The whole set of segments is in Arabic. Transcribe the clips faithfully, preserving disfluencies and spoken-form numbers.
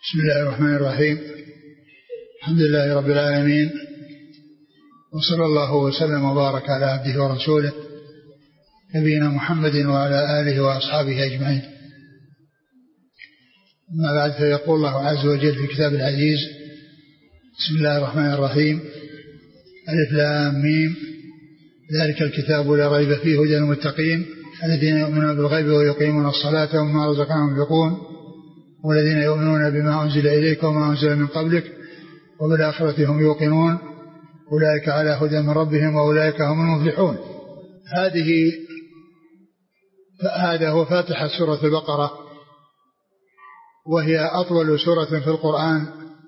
بسم الله الرحمن الرحيم. الحمد لله رب العالمين، وصلى الله وسلم وبارك على عبده ورسوله نبينا محمد وعلى آله وأصحابه أجمعين. أما بعد، فيقول الله عز وجل في كتاب العزيز: بسم الله الرحمن الرحيم. ألف لام ميم، ذلك الكتاب لا ريب فيه هدى للمتقين الذين يؤمنون بالغيب ويقيمون الصلاة ومما رزقناهم ينفقون والذين يؤمنون بما أنزل إليك وما أنزل من قبلك وبالآخرة هم يوقنون أولئك على هدى من ربهم وأولئك هم المفلحون. هذه هذا هو فاتحة سورة البقرة، وهي أطول سورة في القرآن،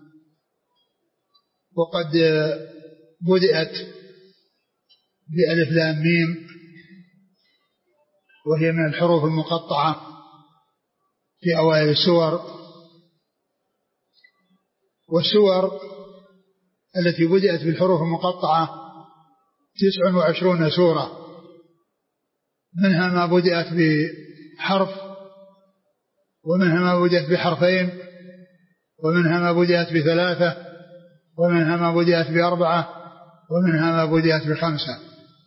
وقد بدأت بألف لام ميم، وهي من الحروف المقطعة في أوائل السور. والسور التي بدأت بالحروف المقطعة تسع وعشرون سورة، منها ما بدأت بحرف، ومنها ما بدأت بحرفين، ومنها ما بدأت بثلاثة، ومنها ما بدأت بأربعة، ومنها ما بدأت بخمسة.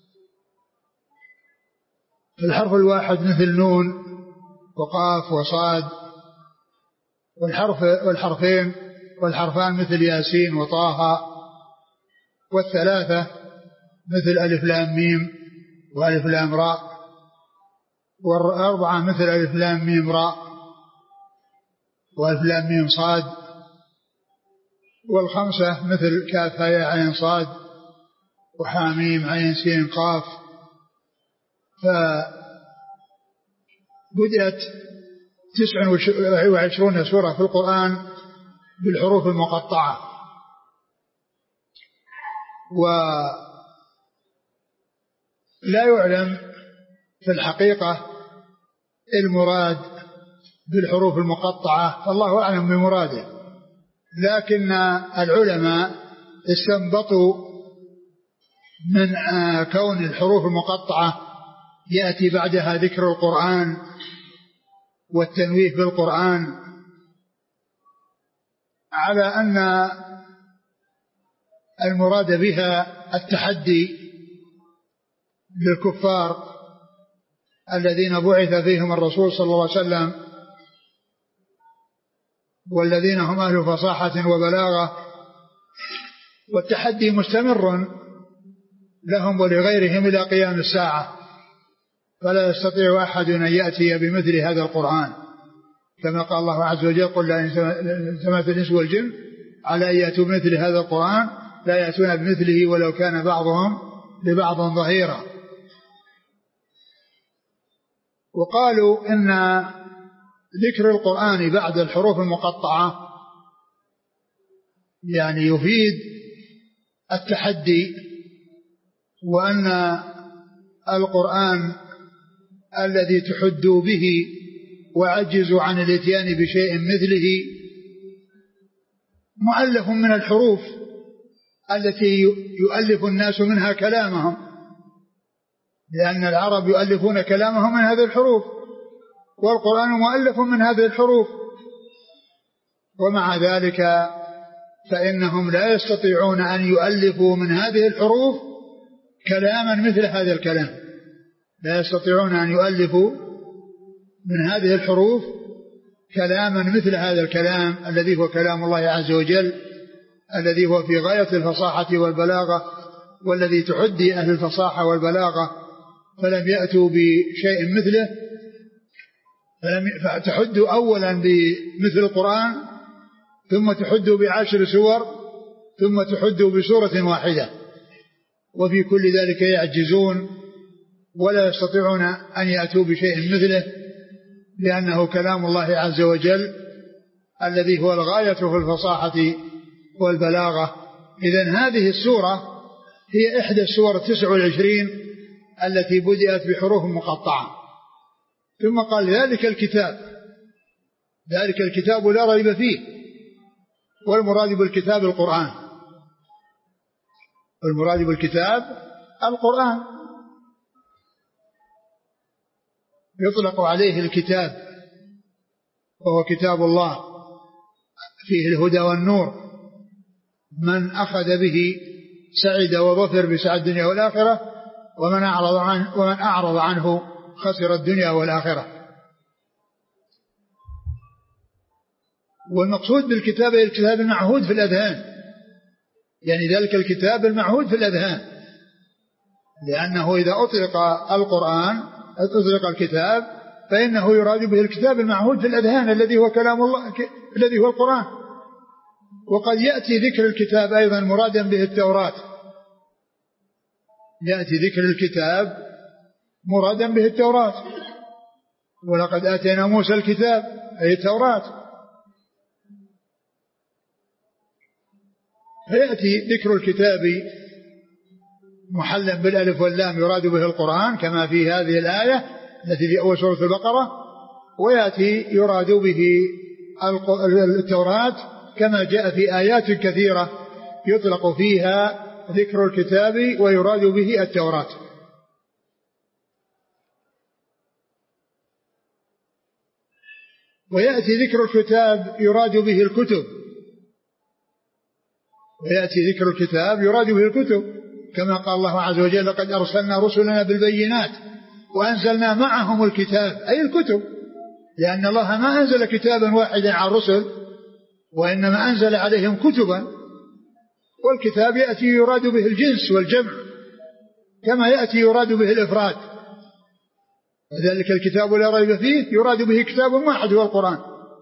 الحرف الواحد مثل نون وقاف وصاد، والحرف والحرفين والحرفان مثل ياسين وطه، والثلاثة مثل ألف لام ميم وألف لام راء، والأربعة مثل ألف لام ميم راء وألف لام ميم صاد، والخمسة مثل كاف هاء عين صاد وحاميم عين سين قاف. فبدأت تسع وعشرون سورة في القرآن بالحروف المقطعة. ولا يعلم في الحقيقة المراد بالحروف المقطعة، فالله أعلم بمراده، لكن العلماء استنبطوا من كون الحروف المقطعة يأتي بعدها ذكر القرآن والتنويه بالقرآن على أن المراد بها التحدي للكفار الذين بعث فيهم الرسول صلى الله عليه وسلم، والذين هم أهل فصاحة وبلاغة، والتحدي مستمر لهم ولغيرهم إلى قيام الساعة، فلا يستطيع أحد أن يأتي بمثل هذا القرآن، كما قال الله عز وجل: قل لئن اجتمعت الإنس والجن على أن يأتوا بمثل هذا القرآن لا يأتون بمثله ولو كان بعضهم لبعض ظهيرا. وقالوا إن ذكر القرآن بعد الحروف المقطعة يعني يفيد التحدي، وأن القرآن الذي تحدوا به وعجزوا عن الاتيان بشيء مثله مؤلف من الحروف التي يؤلف الناس منها كلامهم، لأن العرب يؤلفون كلامهم من هذه الحروف، والقرآن مؤلف من هذه الحروف. ومع ذلك فإنهم لا يستطيعون أن يؤلفوا من هذه الحروف كلاما مثل هذا الكلام، لا يستطيعون أن يؤلفوا من هذه الحروف كلاما مثل هذا الكلام الذي هو كلام الله عز وجل، الذي هو في غاية الفصاحة والبلاغة، والذي تحدي أهل الفصاحة والبلاغة فلم يأتوا بشيء مثله. فتحدوا أولا بمثل القرآن، ثم تحدوا بعشر سور، ثم تحدوا بسورة واحدة، وفي كل ذلك يعجزون ولا يستطيعون أن يأتوا بشيء مثله، لأنه كلام الله عز وجل الذي هو الغاية في الفصاحة والبلاغة. إذن هذه السورة هي إحدى السور التسع والعشرين التي بدأت بحروف مقطعة. ثم قال: ذلك الكتاب، ذلك الكتاب لا ريب فيه، والمراد بالكتاب القرآن، والمراد بالكتاب القرآن، يطلق عليه الكتاب وهو كتاب الله فيه الهدى والنور، من أخذ به سعد وظفر بسعد الدنيا والآخرة، ومن أعرض عنه, ومن أعرض عنه خسر الدنيا والآخرة. والمقصود بالكتاب الكتاب المعهود في الأذهان، يعني ذلك الكتاب المعهود في الأذهان، لأنه إذا أطلق القرآن أطلق الكتاب فإنه يراد به الكتاب المعهود في الأذهان الذي هو كلام الله الذي هو القرآن. وقد يأتي ذكر الكتاب أيضا مرادا به التوراة، يأتي ذكر الكتاب مرادا به التوراة، ولقد آتينا موسى الكتاب أي التوراة. فيأتي ذكر الكتاب محلا بالألف واللام يراد به القرآن كما في هذه الآية التي في أول سورة البقرة، ويأتي يراد به التوراة كما جاء في آيات كثيرة يطلق فيها ذكر الكتاب ويراد به التوراة. ويأتي ذكر الكتاب يراد به الكتب، ويأتي ذكر الكتاب يراد به الكتب كما قال الله عز وجل: لقد أرسلنا رسلنا بالبينات وأنزلنا معهم الكتاب، أي الكتب، لأن الله ما أنزل كتابا واحدا على الرسل وإنما أنزل عليهم كتبا، والكتاب يأتي يراد به الجنس والجمع كما يأتي يراد به الإفراد، وذلك الكتاب لا ريب فيه يراد به كتاب واحد هو القرآن.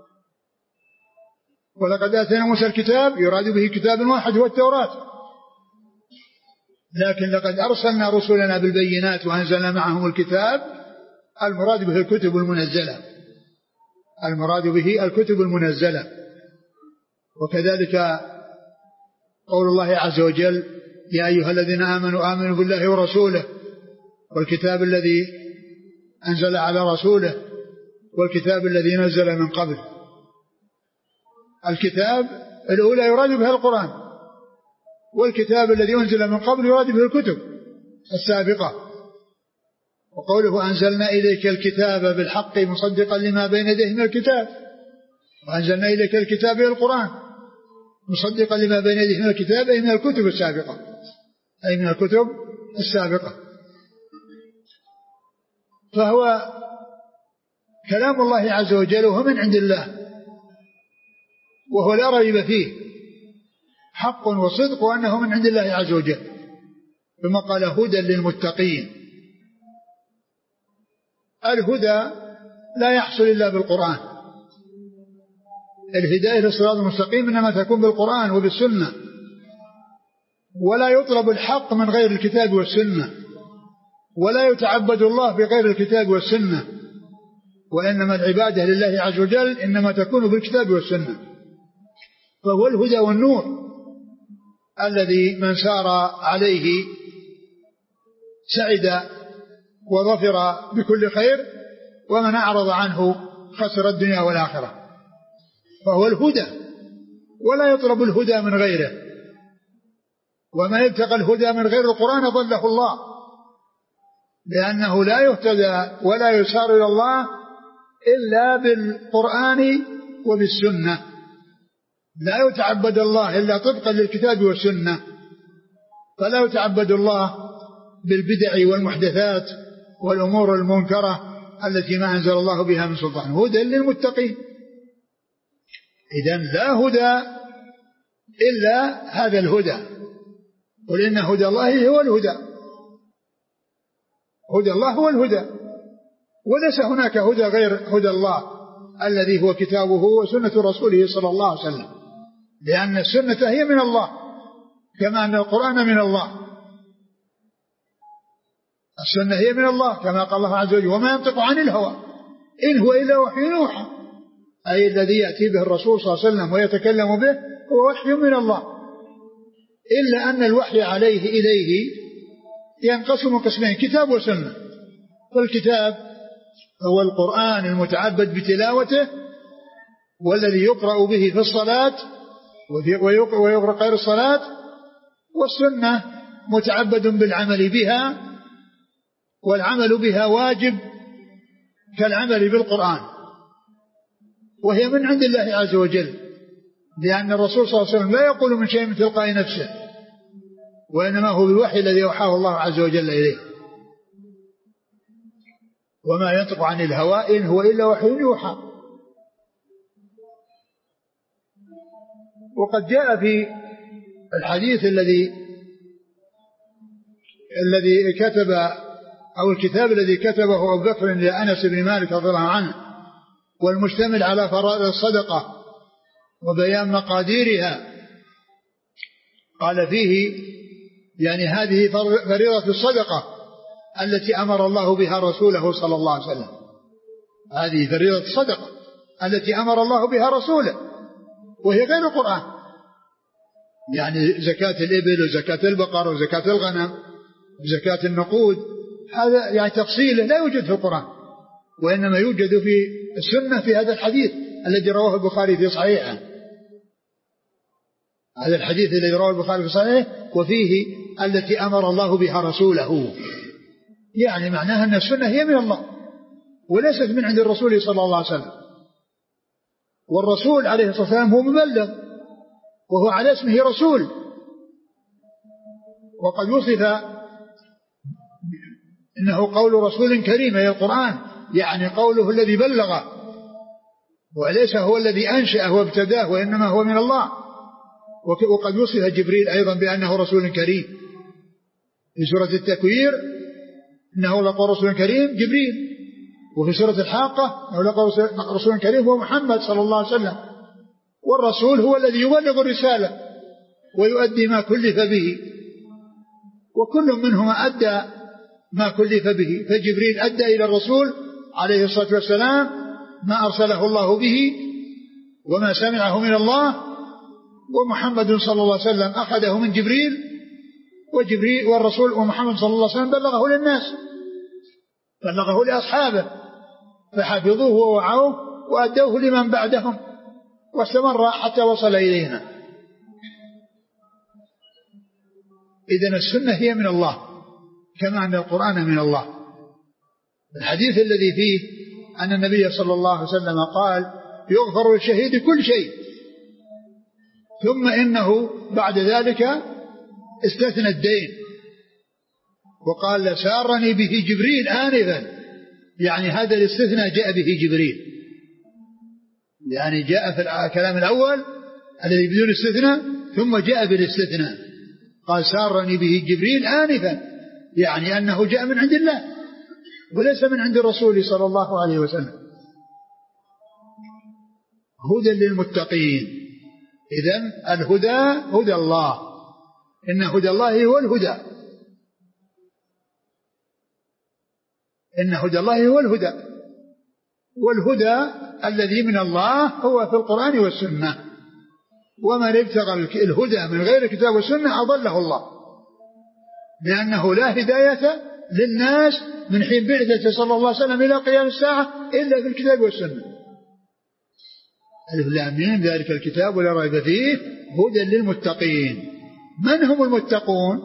ولقد آتينا موسى الكتاب يراد به كتاب واحد هو التوراة، لكن لقد أرسلنا رسلنا بالبينات وأنزلنا معهم الكتاب المراد به الكتب المنزلة، المراد به الكتب المنزلة. وكذلك قول الله عز وجل: يا أيها الذين آمنوا آمنوا بالله ورسوله والكتاب الذي أنزل على رسوله والكتاب الذي نزل من قبل. الكتاب الأولى يراد بها القرآن، والكتاب الذي أنزل من قبل يراد به الكتب السابقة. وقوله: أنزلنا إليك الكتاب بالحق مصدقا لما بين يديه من الكتاب، وأنزلنا إليك الكتاب القرآن مصدقا لما بين يديه من الكتاب أي من الكتب السابقة، أي من الكتب السابقة. فهو كلام الله عز وجل وهو من عند الله، وهو لا ريب فيه حق وصدق وأنه من عند الله عز وجل. ثم قال: هدى للمتقين. الهدى لا يحصل إلا بالقرآن، الهداية للصراط المستقيم إنما تكون بالقرآن وبالسنة، ولا يطلب الحق من غير الكتاب والسنة، ولا يتعبد الله بغير الكتاب والسنة، وإنما العبادة لله عز وجل إنما تكون بالكتاب والسنة. فهو الهدى والنور الذي من سار عليه سعد وظفر بكل خير، ومن أعرض عنه خسر الدنيا والآخرة. فهو الهدى، ولا يطلب الهدى من غيره، ومن ابتغى الهدى من غير القرآن ضله الله، لأنه لا يهتدى ولا يسار إلى الله إلا بالقرآن وبالسنة، لا يتعبد الله إلا طبقا للكتاب والسنة، فلا يتعبد الله بالبدع والمحدثات والأمور المنكرة التي ما أنزل الله بها من سلطان. هدى للمتقين. إذن لا هدى إلا هذا الهدى، قل إن هدى الله هو الهدى، هدى الله هو الهدى، وليس هناك هدى غير هدى الله الذي هو كتابه وسنة رسوله صلى الله عليه وسلم، لأن السنة هي من الله كما أن القرآن من الله. السنة هي من الله كما قال الله عز وجل: وما ينطق عن الهوى إن هو إلا وحي يوحى، أي الذي يأتي به الرسول صلى الله عليه وسلم ويتكلم به هو وحي من الله، إلا أن الوحي عليه إليه ينقسم قسمين: كتاب وسنة. فالكتاب هو القرآن المتعبد بتلاوته والذي يقرأ به في الصلاة ويقرأ غير الصلاة، والسنة متعبد بالعمل بها، والعمل بها واجب كالعمل بالقرآن، وهي من عند الله عز وجل، لأن الرسول صلى الله عليه وسلم لا يقول من شيء من تلقاء نفسه، وإنما هو بالوحي الذي أوحاه الله عز وجل إليه. وما ينطق عن الهوى إن هو إلا وحي يوحى. وقد جاء في الحديث الذي الذي كتب أو الكتاب الذي كتبه أبو بكر لأنس بن مالك رضي الله عنه، والمشتمل على فرائض الصدقة وبيان مقاديرها، قال فيه يعني هذه فريضة الصدقة التي أمر الله بها رسوله صلى الله عليه وسلم. هذه فريضة الصدقة التي أمر الله بها رسوله، وهي غير القرآن، يعني زكاة الإبل وزكاة البقر وزكاة الغنم وزكاة النقود، هذا يعني تفصيله لا يوجد في القرآن، وإنما يوجد في السنة في هذا الحديث الذي رواه البخاري في صحيحه. هذا الحديث الذي رواه البخاري في صحيحه وفيه التي أمر الله بها رسوله، يعني معناها أن السنة هي من الله وليست من عند الرسول صلى الله عليه وسلم. والرسول عليه الصلاة والسلام هو مبلغ، وهو على اسمه رسول، وقد وصف إنه قول رسول كريم، أي القرآن، يعني قوله الذي بلغه، وليس هو الذي أنشأه وابتداه، وإنما هو من الله. وقد وصف جبريل أيضا بأنه رسول كريم في سورة التكوير، إنه لقى رسول كريم جبريل، وفي سورة الحاقة إنه لقى رسول كريم هو محمد صلى الله عليه وسلم. والرسول هو الذي يبلغ الرسالة ويؤدي ما كلف به، وكل منهما أدى ما كلف به. فجبريل أدى إلى الرسول عليه الصلاة والسلام ما أرسله الله به وما سمعه من الله، ومحمد صلى الله عليه وسلم أخذه من جبريل، وجبريل والرسول ومحمد صلى الله عليه وسلم بلغه للناس، بلغه لأصحابه فحفظوه ووعوه وأدوه لمن بعدهم، واستمر حتى وصل إلينا. إذن السنة هي من الله كما أن القرآن من الله. الحديث الذي فيه أن النبي صلى الله عليه وسلم قال يغفر للشهيد كل شيء، ثم إنه بعد ذلك استثنى الدين وقال سارني به جبريل آنفا، يعني هذا الاستثناء جاء به جبريل، يعني جاء في الكلام الأول الذي بدون استثناء ثم جاء بالاستثناء، قال سارني به جبريل آنفا، يعني أنه جاء من عند الله وليس من عند الرسول صلى الله عليه وسلم. هدى للمتقين. إذن الهدى هدى الله، إن هدى الله هو الهدى، إن هدى الله هو الهدى، والهدى الذي من الله هو في القرآن والسنة. ومن ابتغى الهدى من غير الكتاب والسنة أضله الله، لأنه لا هداية للناس من حين بعثته صلى الله عليه وسلم إلى قيام الساعة إلا في الكتاب والسنة. ألف لام ميم ذلك الكتاب لا ريب فيه هدى للمتقين. من هم المتقون؟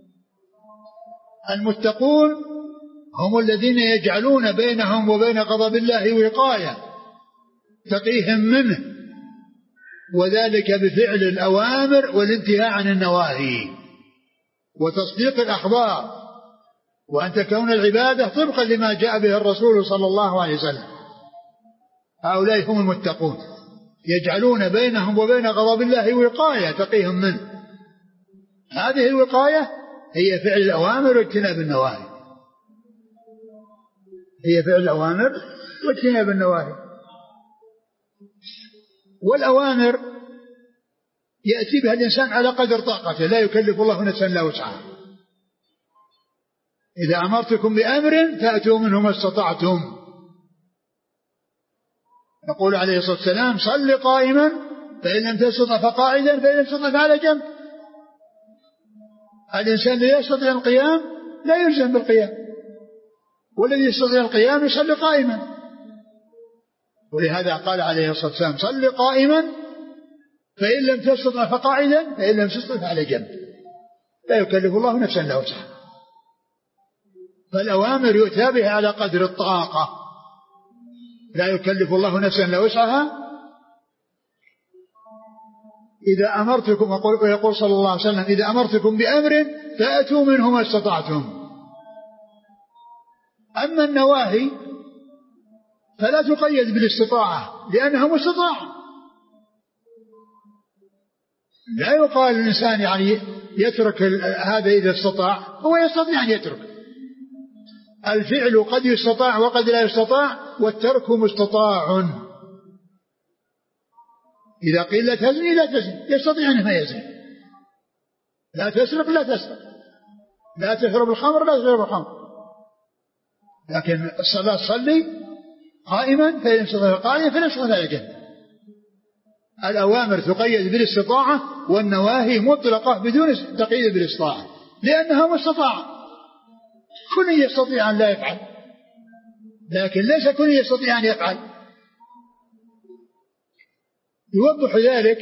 المتقون هم الذين يجعلون بينهم وبين غضب الله وقاية تقيهم منه، وذلك بفعل الأوامر والانتهاء عن النواهي وتصديق الأخبار، وأن تكون العبادة طبقا لما جاء به الرسول صلى الله عليه وسلم. هؤلاء هم المتقون، يجعلون بينهم وبين غضب الله وقاية تقيهم منه. هذه الوقاية هي فعل الأوامر واجتناب النواهي، هي فعل الأوامر واجتناب النواهي. والأوامر يأتي بها الإنسان على قدر طاقته، لا يكلف الله نفسا إلا وسعها. إذا أمرتكم بأمر فأتوا منه ما استطعتم. يقول عليه الصلاة والسلام صل قائما فإن لم تستطع فقاعدا فإن لم تستطع فعلى جنب. الإنسان لا يستطيع القيام لا يلزم بالقيام، والذي يستطيع القيام يصلي قائما. ولهذا قال عليه الصلاة والسلام صل قائما فإن لم تستطع فقاعدا فإن لم تستطع فعلى جنب. لا يكلف الله نفسا إلا وسعها. فالأوامر يؤتى بها على قدر الطاقة، لا يكلف الله نفسا إلا وسعها. إذا أمرتكم، ويقول صلى الله عليه وسلم إذا أمرتكم بأمر فأتوا منه ما استطعتم. أما النواهي فلا تقيد بالاستطاعة لأنها مستطاعة. لا يقال الإنسان يعني يترك هذا إذا استطاع، هو يستطيع أن يترك. الفعل قد يستطاع وقد لا يستطاع، والترك مستطاع. إذا قيل لا تزني لا تزني، يستطيع أن ما يزني. لا تسرق لا تسرق، لا تشرب الخمر لا تشرب الخمر. لكن الصلاة صلي قائما فإن استطاع قائما فإن استطاع جنة. الأوامر تقيد بالاستطاعة، والنواهي مطلقة بدون تقييد بالاستطاعة لأنها مستطاعة. كل يستطيع أن لا يفعل، لكن ليس كل يستطيع أن يفعل. يوضح ذلك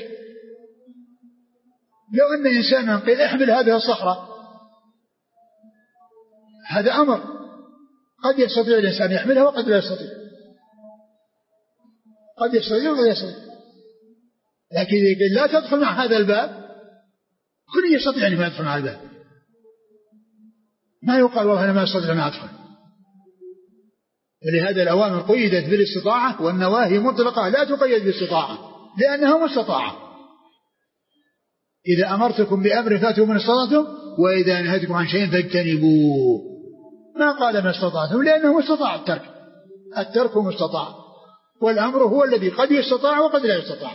لو أن إنسانا قيل احمل هذه الصخرة، هذا أمر قد يستطيع الإنسان يحملها وقد لا يستطيع، قد يستطيع وقد يستطيع. لكن لا تدخل مع هذا الباب، كل يستطيع أن يدخل مع الباب، ما يقال والله أنا ما أستطيع أن أدخل. ولهذا الأوامر قيدت بالاستطاعة، والنواهي مطلقة لا تقيد بالاستطاعة لأنها مستطاعة. إذا أمرتكم بأمر فاتوا من استطعتم، وإذا نهيتكم عن شيء فاجتنبوه. ما قال ما استطعتم لأنه مستطاع. الترك الترك مستطاع، والأمر هو الذي قد يستطاع وقد لا يستطاع.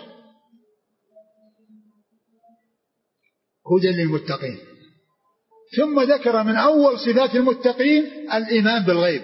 هدى للمتقين. ثم ذكر من أول صفات المتقين الإيمان بالغيب،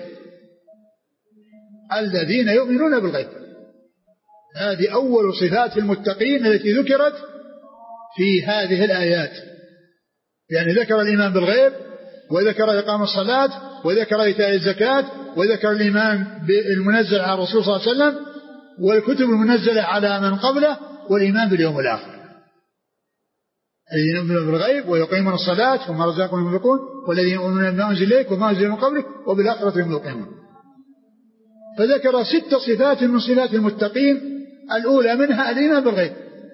الذين يؤمنون بالغيب. هذه أول صفات المتقين التي ذكرت في هذه الآيات. يعني ذكر الإيمان بالغيب، وذكر إقام الصلاة، وذكر إيتاء الزكاة، وذكر الإيمان بالمنزل على الرسول صلى الله عليه وسلم، والكتب المنزلة على من قبله، والإيمان باليوم الآخر. الذين يؤمنون بالغيب ويقيمون الصلاة وما رزقناهم ينفقون، والذين يؤمنون بما أنزل إليك وما أنزل من قبلك وبالآخرة هم يوقنون. فذكر ست صفات من صفات المتقين، الأولى منها الإيمان بالغيب.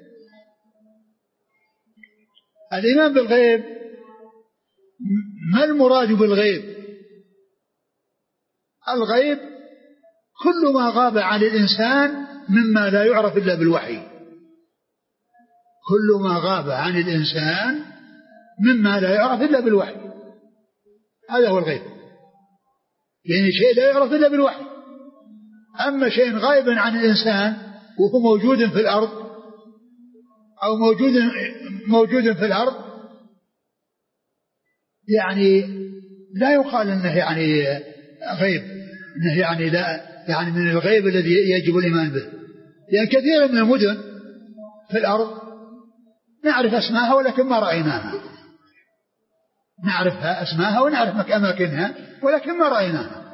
الإيمان بالغيب، ما المراد بالغيب؟ الغيب كل ما غاب عن الإنسان مما لا يعرف إلا بالوحي. كل ما غاب عن الإنسان مما لا يعرف إلا بالوحي، هذا هو الغيب. يعني شيء لا يعرف إلا بالوحي. أما شيء غائب عن الإنسان وهو موجود في الأرض، أو موجود موجود في الأرض، يعني لا يقال أنه يعني غيب، أنه يعني لا يعني من الغيب الذي يجب الإيمان به. لأن كثير من المدن في الأرض نعرف أسماءها ولكن ما رأيناها، نعرفها أسماءها ونعرف أماكنها ولكن ما رأيناها.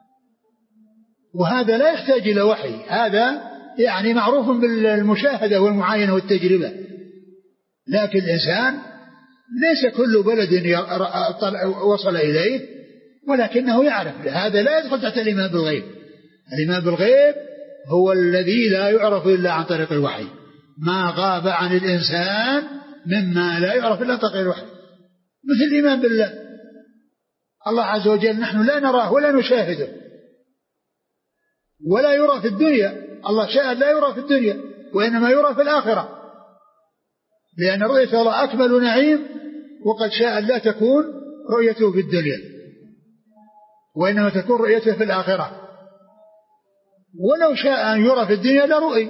وهذا لا يحتاج إلى وحي، هذا يعني معروف بالمشاهدة والمعاينة والتجربة. لكن الإنسان ليس كل بلد وصل إليه ولكنه يعرف، هذا لا يدخل تحت الإيمان بالغيب. الإيمان بالغيب هو الذي لا يعرف إلا عن طريق الوحي، ما غاب عن الإنسان مما لا يعرف إلا عن طريق الوحي. مثل الإيمان بالله، الله عز وجل نحن لا نراه ولا نشاهده ولا يرى في الدنيا. الله شاهد لا يرى في الدنيا وإنما يرى في الآخرة، لأن رؤية الله أكمل نعيم، وقد شاء لا تكون رؤيته في الدنيا وإنما تكون رؤيته في الآخرة. ولو شاء أن يرى في الدنيا لرؤي،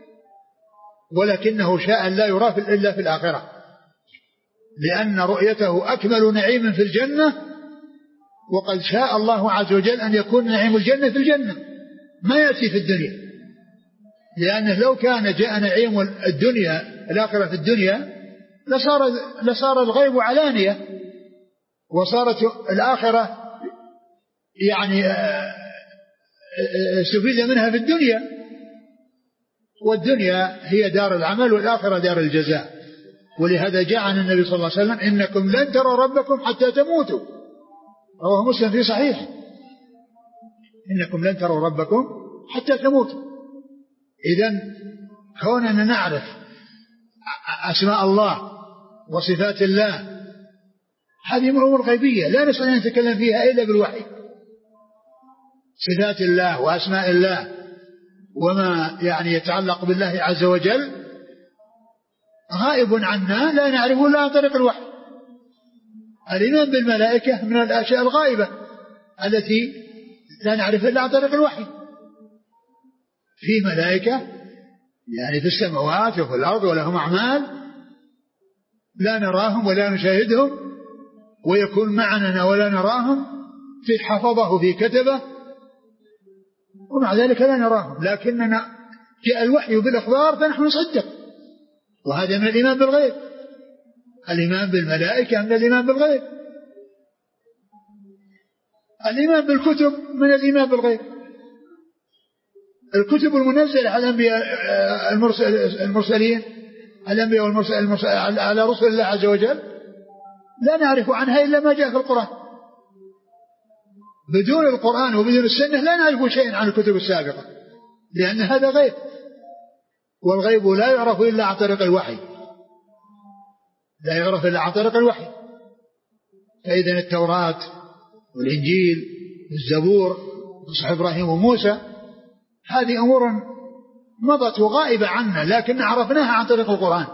ولكنه شاء لا يرى إلا في الآخرة، لأن رؤيته أكمل نعيم في الجنة، وقد شاء الله عز وجل أن يكون نعيم الجنة في الجنة ما يأتي في الدنيا. لأنه لو كان جاء نعيم الدنيا الآخرة في الدنيا لصار, لصار الغيب علانية، وصارت الآخرة يعني استفيد منها في الدنيا، والدنيا هي دار العمل والآخرة دار الجزاء. ولهذا جاء عن النبي صلى الله عليه وسلم إنكم لن تروا ربكم حتى تموتوا، رواه مسلم في صحيح، إنكم لن تروا ربكم حتى تموتوا. إذن كوننا نعرف أسماء الله وصفات الله، هذه أمور غيبية لا نستطيع أن نتكلم فيها إلا بالوحي. صفات الله وأسماء الله وما يعني يتعلق بالله عز وجل غائب عنا لا نعرفه إلا عن طريق الوحي. الإيمان بالملائكة من الأشياء الغائبة التي لا نعرفها إلا عن طريق الوحي. في ملائكة يعني في السماوات وفي الأرض ولهم أعمال لا نراهم ولا نشاهدهم، ويكون معنا ولا نراهم، في حفظه وفي كتبه، ومع ذلك لا نراهم، لكننا جاء الوحي بالأخبار فنحن نصدق، وهذا من الإيمان بالغيب. الإيمان بالملائكة من الإيمان بالغيب. الإيمان بالكتب من الإيمان بالغيب. الكتب المنزلة على الأنبياء المرسلين الأنبياء والمرسل على رسل الله عز وجل لا نعرف عنها إلا ما جاء في القرآن. بدون القرآن وبدون السنة لا نعرف شيئا عن الكتب السابقة، لأن هذا غيب، والغيب لا يعرف إلا عن طريق الوحي، لا يعرف إلا عن طريق الوحي. فإذن التوراة والإنجيل والزبور وصحف إبراهيم وموسى هذه أمور مضت وغائبة عنا، لكن عرفناها عن طريق القرآن.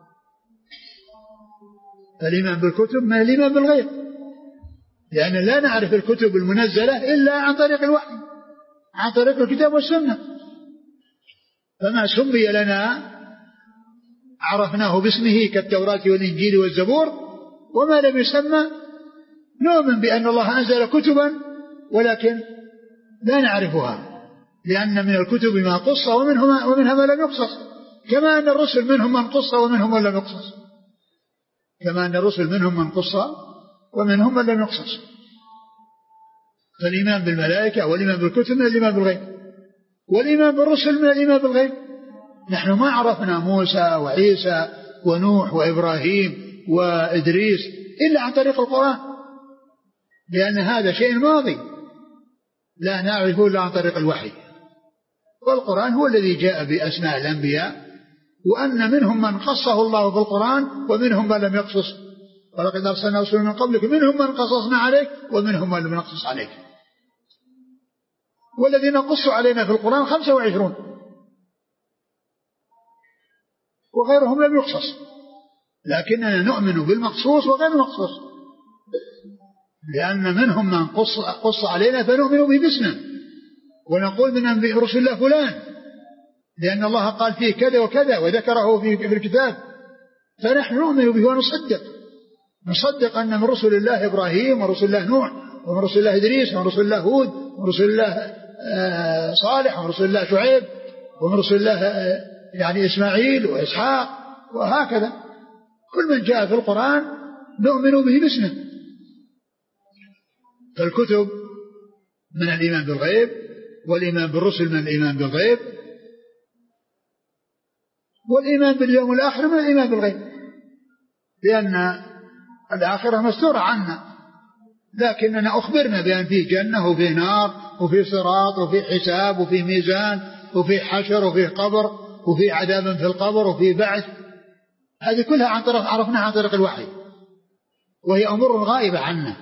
الإيمان بالكتب من الإيمان بالغيب، لأن لا نعرف الكتب المنزلة إلا عن طريق الوحي، عن طريق الكتاب والسنة. فما سمي لنا عرفناه باسمه كالتوراة والإنجيل والزبور، وما لم يسمى نؤمن بأن الله أنزل كتبا ولكن لا نعرفها، لأن من الكتب ما قص ومنها, ومنها ما لم يقصص، كما أن الرسل منهم من قص ومنهم من لم يقصص، كما أن الرسل منهم من قص ومنهم من لم يقصص. فالإيمان بالملائكة والإيمان بالكتب من الإيمان بالغيب، والإيمان بالرسل من الإيمان بالغيب. نحن ما عرفنا موسى وعيسى ونوح وإبراهيم وإدريس إلا عن طريق القرآن، لأن هذا شيء ماضي لا نعرفه إلا عن طريق الوحي. والقرآن هو الذي جاء بأسماء الأنبياء، وأن منهم من قصه الله في القرآن ومنهم من لم يقصص، ولقد أرسلنا رسلا من قبلك منهم من قصصنا عليك ومنهم من لم نقصص عليك. والذين قصوا علينا في القرآن خمسة وعشرون وغيرهم لم يقصص، لكننا نؤمن بالمقصوص وغير المقصوص، لأن منهم من قص, قص علينا فنؤمن به باسمه، ونقول من رسول الله فلان لأن الله قال فيه كذا وكذا وذكره في الكتاب، فنحن نؤمن به ونصدق، نصدق أن من رسول الله إبراهيم ورسول الله نوح ومن رسول الله إدريس ومن رسول الله هود ومن رسول الله صالح ومن رسول الله شعيب ومن رسول الله يعني إسماعيل وإسحاق، وهكذا كل من جاء في القرآن نؤمن به باسمه. فالكتب من الإيمان بالغيب، والإيمان بالرسل من الإيمان بالغيب، والإيمان باليوم الآخر من الإيمان بالغيب، لأن الآخرة مستورة عنا، لكننا أخبرنا بأن فيه جنة وفيه نار وفيه صراط وفيه حساب وفيه ميزان وفيه حشر وفيه قبر وفيه عذاب في القبر وفيه بعث. هذه كلها عن طريق عرفناها عن طريق الوحي، وهي أمور غائبة عنا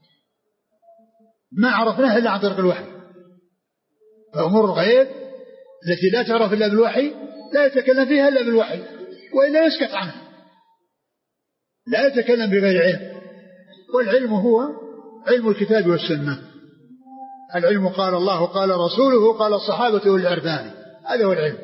ما عرفناها إلا عن طريق الوحي. فأمور الغيب التي لا تعرف إلا بالوحي لا يتكلم فيها إلا بالوحي، وإلا يسكت عنها، لا يتكلم بغير علم. والعلم هو علم الكتاب والسنة. العلم قال الله قال رسوله قال الصحابة والعرفان، هذا هو العلم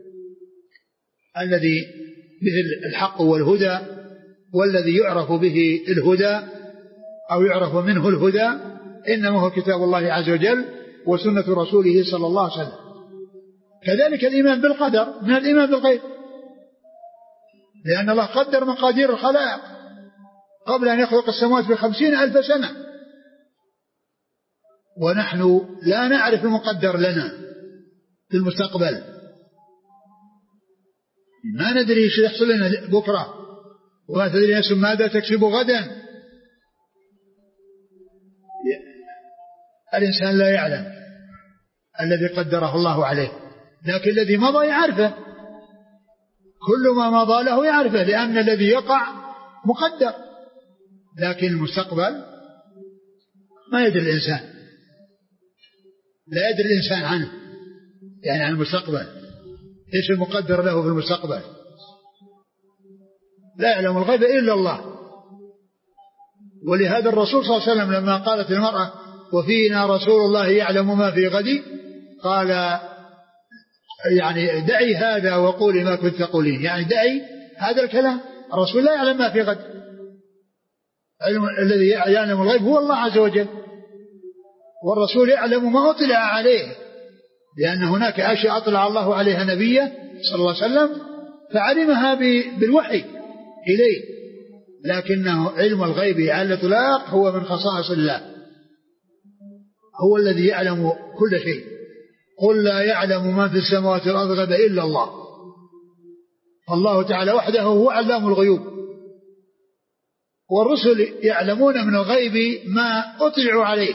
الذي به الحق والهدى، والذي يعرف به الهدى أو يعرف منه الهدى إنما هو كتاب الله عز وجل وسنة رسوله صلى الله عليه وسلم. كذلك الإيمان بالقدر من الإيمان بالغيب، لأن الله قدر مقادير الخلائق قبل أن يخلق السماوات بخمسين ألف سنة، ونحن لا نعرف المقدر لنا في المستقبل، ما ندري ايش يحصل لنا بكرة، وما تدري نفس ماذا تكسب غدا. الإنسان لا يعلم الذي قدره الله عليه، لكن الذي مضى يعرفه. كل ما مضى له يعرفه، لأن الذي يقع مقدر، لكن المستقبل ما يدري الإنسان، لا يدري الإنسان عنه، يعني عن المستقبل، إيش المقدر له في المستقبل؟ لا يعلم الغيب إلا الله. ولهذا الرسول صلى الله عليه وسلم لما قالت المرأة وفينا رسول الله يعلم ما في غد، قال يعني دعي هذا وقولي ما كنت تقولين، يعني دعي هذا الكلام، الرسول لا يعلم ما في غد، الذي يعلم الغيب هو الله عز وجل، والرسول يعلم ما أطلع عليه، لأن هناك أشياء أطلع الله عليها نبيه صلى الله عليه وسلم فعلمها بالوحي إليه، لكنه علم الغيب على الإطلاق هو من خصائص الله، هو الذي يعلم كل شيء. قل لا يعلم ما في السماوات والأرض غيبا إلا الله، الله تعالى وحده هو علام الغيوب، والرسل يعلمون من الغيب ما أطلعوا عليه،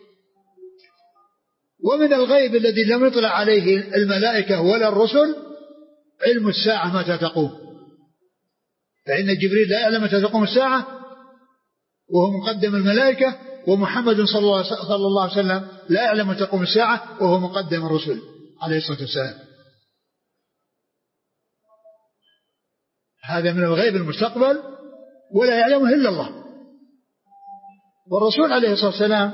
ومن الغيب الذي لم يطلع عليه الملائكة ولا الرسل علم الساعة متى تقوم، فإن جبريل لا يعلم متى تقوم الساعة وهو مقدم الملائكة، ومحمد صلى الله عليه وسلم لا يعلم متى تقوم الساعة وهو مقدم الرسل عليه الصلاة والسلام. هذا من الغيب المستقبل ولا يعلمه إلا الله. والرسول عليه الصلاة والسلام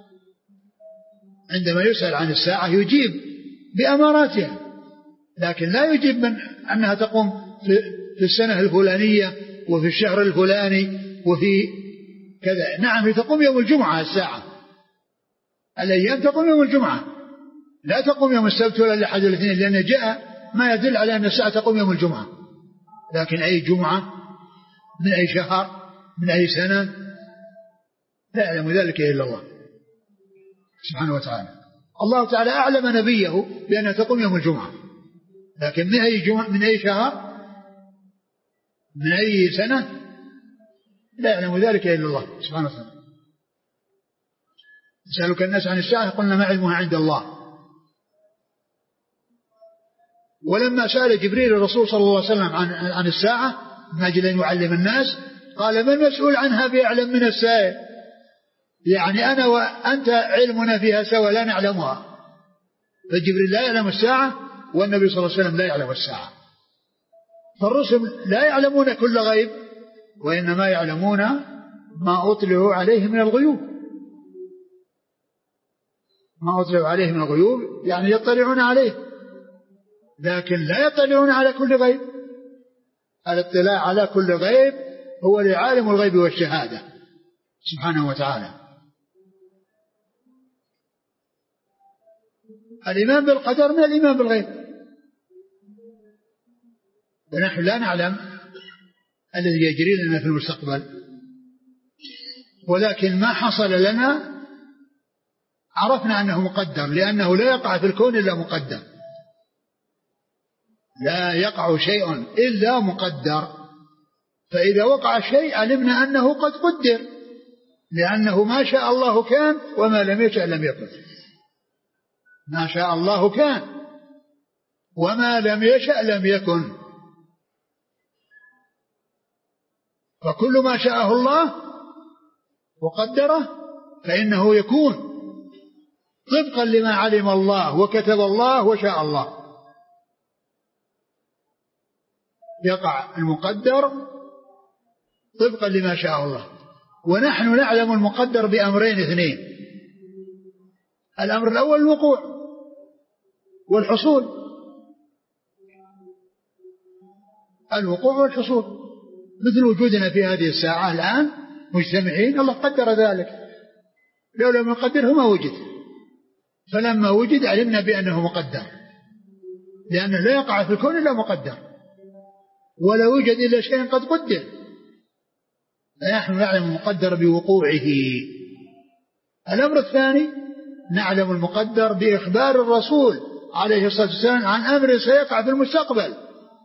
عندما يسأل عن الساعة يجيب بأماراتها، لكن لا يجيب من أنها تقوم في السنة الفلانية وفي الشهر الفلاني وفي كذا. نعم تقوم يوم الجمعة الساعة، الأيام تقوم يوم الجمعة، لا تقوم يوم السبت ولا الأحد الاثنين، لأن جاء ما يدل على أن الساعة تقوم يوم الجمعة، لكن أي جمعة من أي شهر من أي سنة لا يعلم ذلك إلا الله سبحانه وتعالى. الله تعالى أعلم نبيه بأنها تقوم يوم الجمعة، لكن من أي جمعة من أي شهر من أي سنة لا يعلم ذلك إلا الله سبحانه وتعالى. يسألك الناس عن الساعة قلنا ما علمها عند الله. ولما سأل جبريل الرسول صلى الله عليه وسلم عن, عن الساعة من أجل أن يعلم الناس قال ما المسؤول عنها بأعلم من السائل، يعني أنا وأنت علمنا فيها سوا لا نعلمها، فجبريل لا يعلم الساعة والنبي صلى الله عليه وسلم لا يعلم الساعة. فالرسل لا يعلمون كل غيب، وإنما يعلمون ما أطلعوا عليه من الغيوب، ما أطلعوا عليه من الغيوب يعني يطلعون عليه، لكن لا يطلعون على كل غيب. الاطلاع على كل غيب هو لعالم الغيب والشهادة سبحانه وتعالى. الإيمان بالقدر من الإيمان بالغيب، ونحن لا نعلم الذي يجري لنا في المستقبل، ولكن ما حصل لنا عرفنا أنه مقدر، لأنه لا يقع في الكون إلا مقدر، لا يقع شيء إلا مقدر، فإذا وقع شيء علمنا أنه قد قدر، لأنه ما شاء الله كان وما لم يشأ لم يكن، ما شاء الله كان وما لم يشأ لم يكن، فكل ما شاءه الله وقدره فإنه يكون طبقا لما علم الله وكتب الله وشاء الله، يقع المقدر طبقا لما شاء الله. ونحن نعلم المقدر بأمرين اثنين، الأمر الأول الوقوع والحصول، الوقوع والحصول، مثل وجودنا في هذه الساعة الآن مجتمعين، الله قدر ذلك، لو لم يقدره ما وجد، فلما وجد علمنا بأنه مقدر، لأنه لا يقع في الكون إلا مقدر، ولا يوجد إلا شيء قد قدر، فنحن نعلم المقدر بوقوعه. الأمر الثاني نعلم المقدر بإخبار الرسول عليه الصلاة والسلام عن أمر سيقع في المستقبل،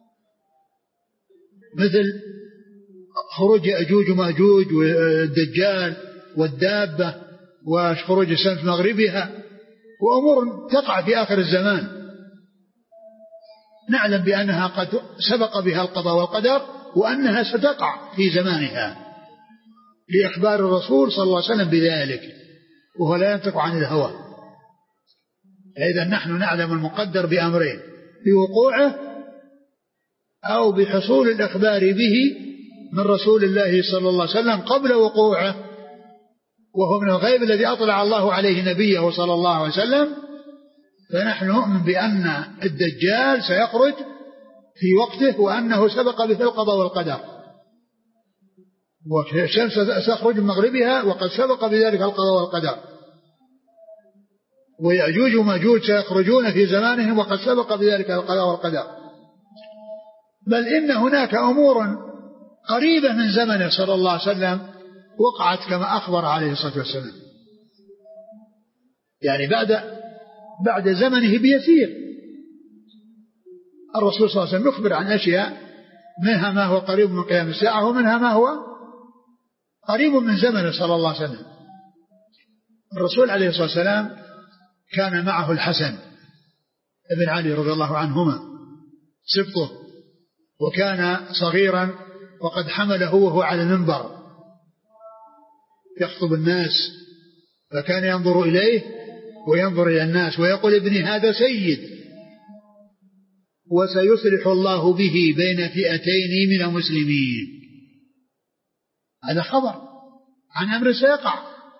مثل خروج يأجوج ومأجوج والدجال والدابة وخروج الشمس مغربها، وأمور تقع في آخر الزمان، نعلم بأنها قد سبق بها القضاء والقدر وأنها ستقع في زمانها لإخبار الرسول صلى الله عليه وسلم بذلك، وهو لا ينطق عن الهوى. إذا نحن نعلم المقدر بأمرين: بوقوعه أو بحصول الإخبار به من رسول الله صلى الله عليه وسلم قبل وقوعه، وهو من الغيب الذي أطلع الله عليه نبيه صلى الله عليه وسلم. فنحن نؤمن بأن الدجال سيخرج في وقته وأنه سبق به القضاء والقدر، والشمس ستخرج من مغربها وقد سبق بذلك القضاء والقدر، ويأجوج وماجوج سيخرجون في زمانهم وقد سبق بذلك القضاء والقدر. بل إن هناك أمور قريبة من زمنه صلى الله عليه وسلم وقعت كما أخبر عليه الصلاة والسلام، يعني بعد بعد زمنه بيسير. الرسول صلى الله عليه وسلم يخبر عن أشياء منها ما هو قريب من قيام الساعة ومنها ما هو قريب من زمنه صلى الله عليه وسلم. الرسول عليه الصلاة والسلام كان معه الحسن ابن علي رضي الله عنهما سبطه، وكان صغيرا وقد حمله وهو على المنبر يخطب الناس، فكان ينظر إليه وينظر إلى الناس ويقول: ابني هذا سيد، وسيصلح الله به بين فئتين من المسلمين. هذا خبر عن أمر سيقع.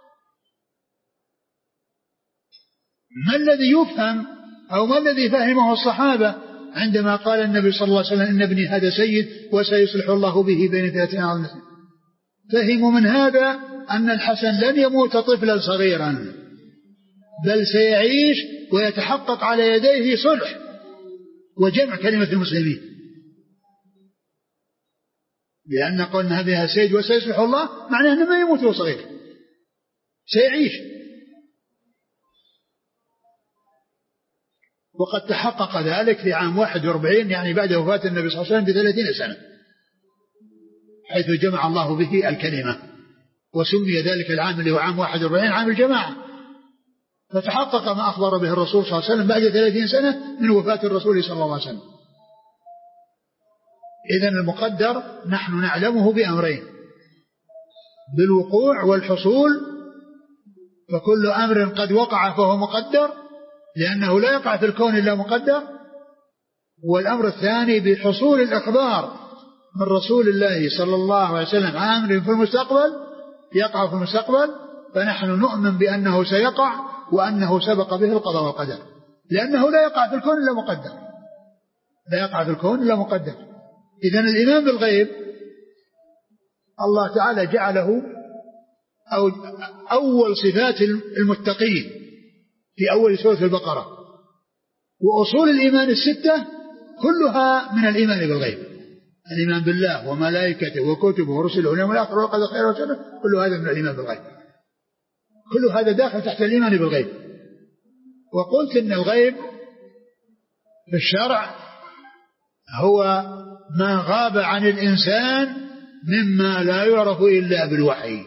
ما الذي يفهم أو ما الذي فهمه الصحابة عندما قال النبي صلى الله عليه وسلم: إن ابني هذا سيد وسيصلح الله به بين فئتين من المسلمين؟ فهموا من هذا أن الحسن لن يموت طفلا صغيرا، بل سيعيش ويتحقق على يديه صلح وجمع كلمة المسلمين، لأن قلنا بها سيد وسيصلح الله معناه أنه ما يموت وهو صغير، سيعيش. وقد تحقق ذلك في عام واحد واربعين، يعني بعد وفاة النبي صلى الله عليه وسلم بثلاثين سنة، حيث جمع الله به الكلمة، وسمي ذلك العام اللي هو عام واحد واربعين عام الجماعة. فتحقق ما أخبر به الرسول صلى الله عليه وسلم بعد ثلاثين سنة من وفاة الرسول صلى الله عليه وسلم. إذن المقدر نحن نعلمه بأمرين: بالوقوع والحصول، فكل أمر قد وقع فهو مقدر لأنه لا يقع في الكون إلا مقدر. والأمر الثاني بحصول الإخبار من رسول الله صلى الله عليه وسلم عن أمر في المستقبل يقع في المستقبل، فنحن نؤمن بأنه سيقع وأنه سبق به القضاء والقدر، لأنه لا يقع في الكون إلا مقدر، لا يقع في الكون إلا مقدر. إذن الإيمان بالغيب الله تعالى جعله أو أول صفات المتقين في أول سورة البقرة، وأصول الإيمان الستة كلها من الإيمان بالغيب: الإيمان بالله وملائكته وكتبه ورسله واليوم الآخر والقدر خيره وشره، كل هذا من الإيمان بالغيب، كل هذا داخل تحت الإيمان بالغيب. وقلت إن الغيب في الشرع هو ما غاب عن الإنسان مما لا يعرف إلا بالوحي،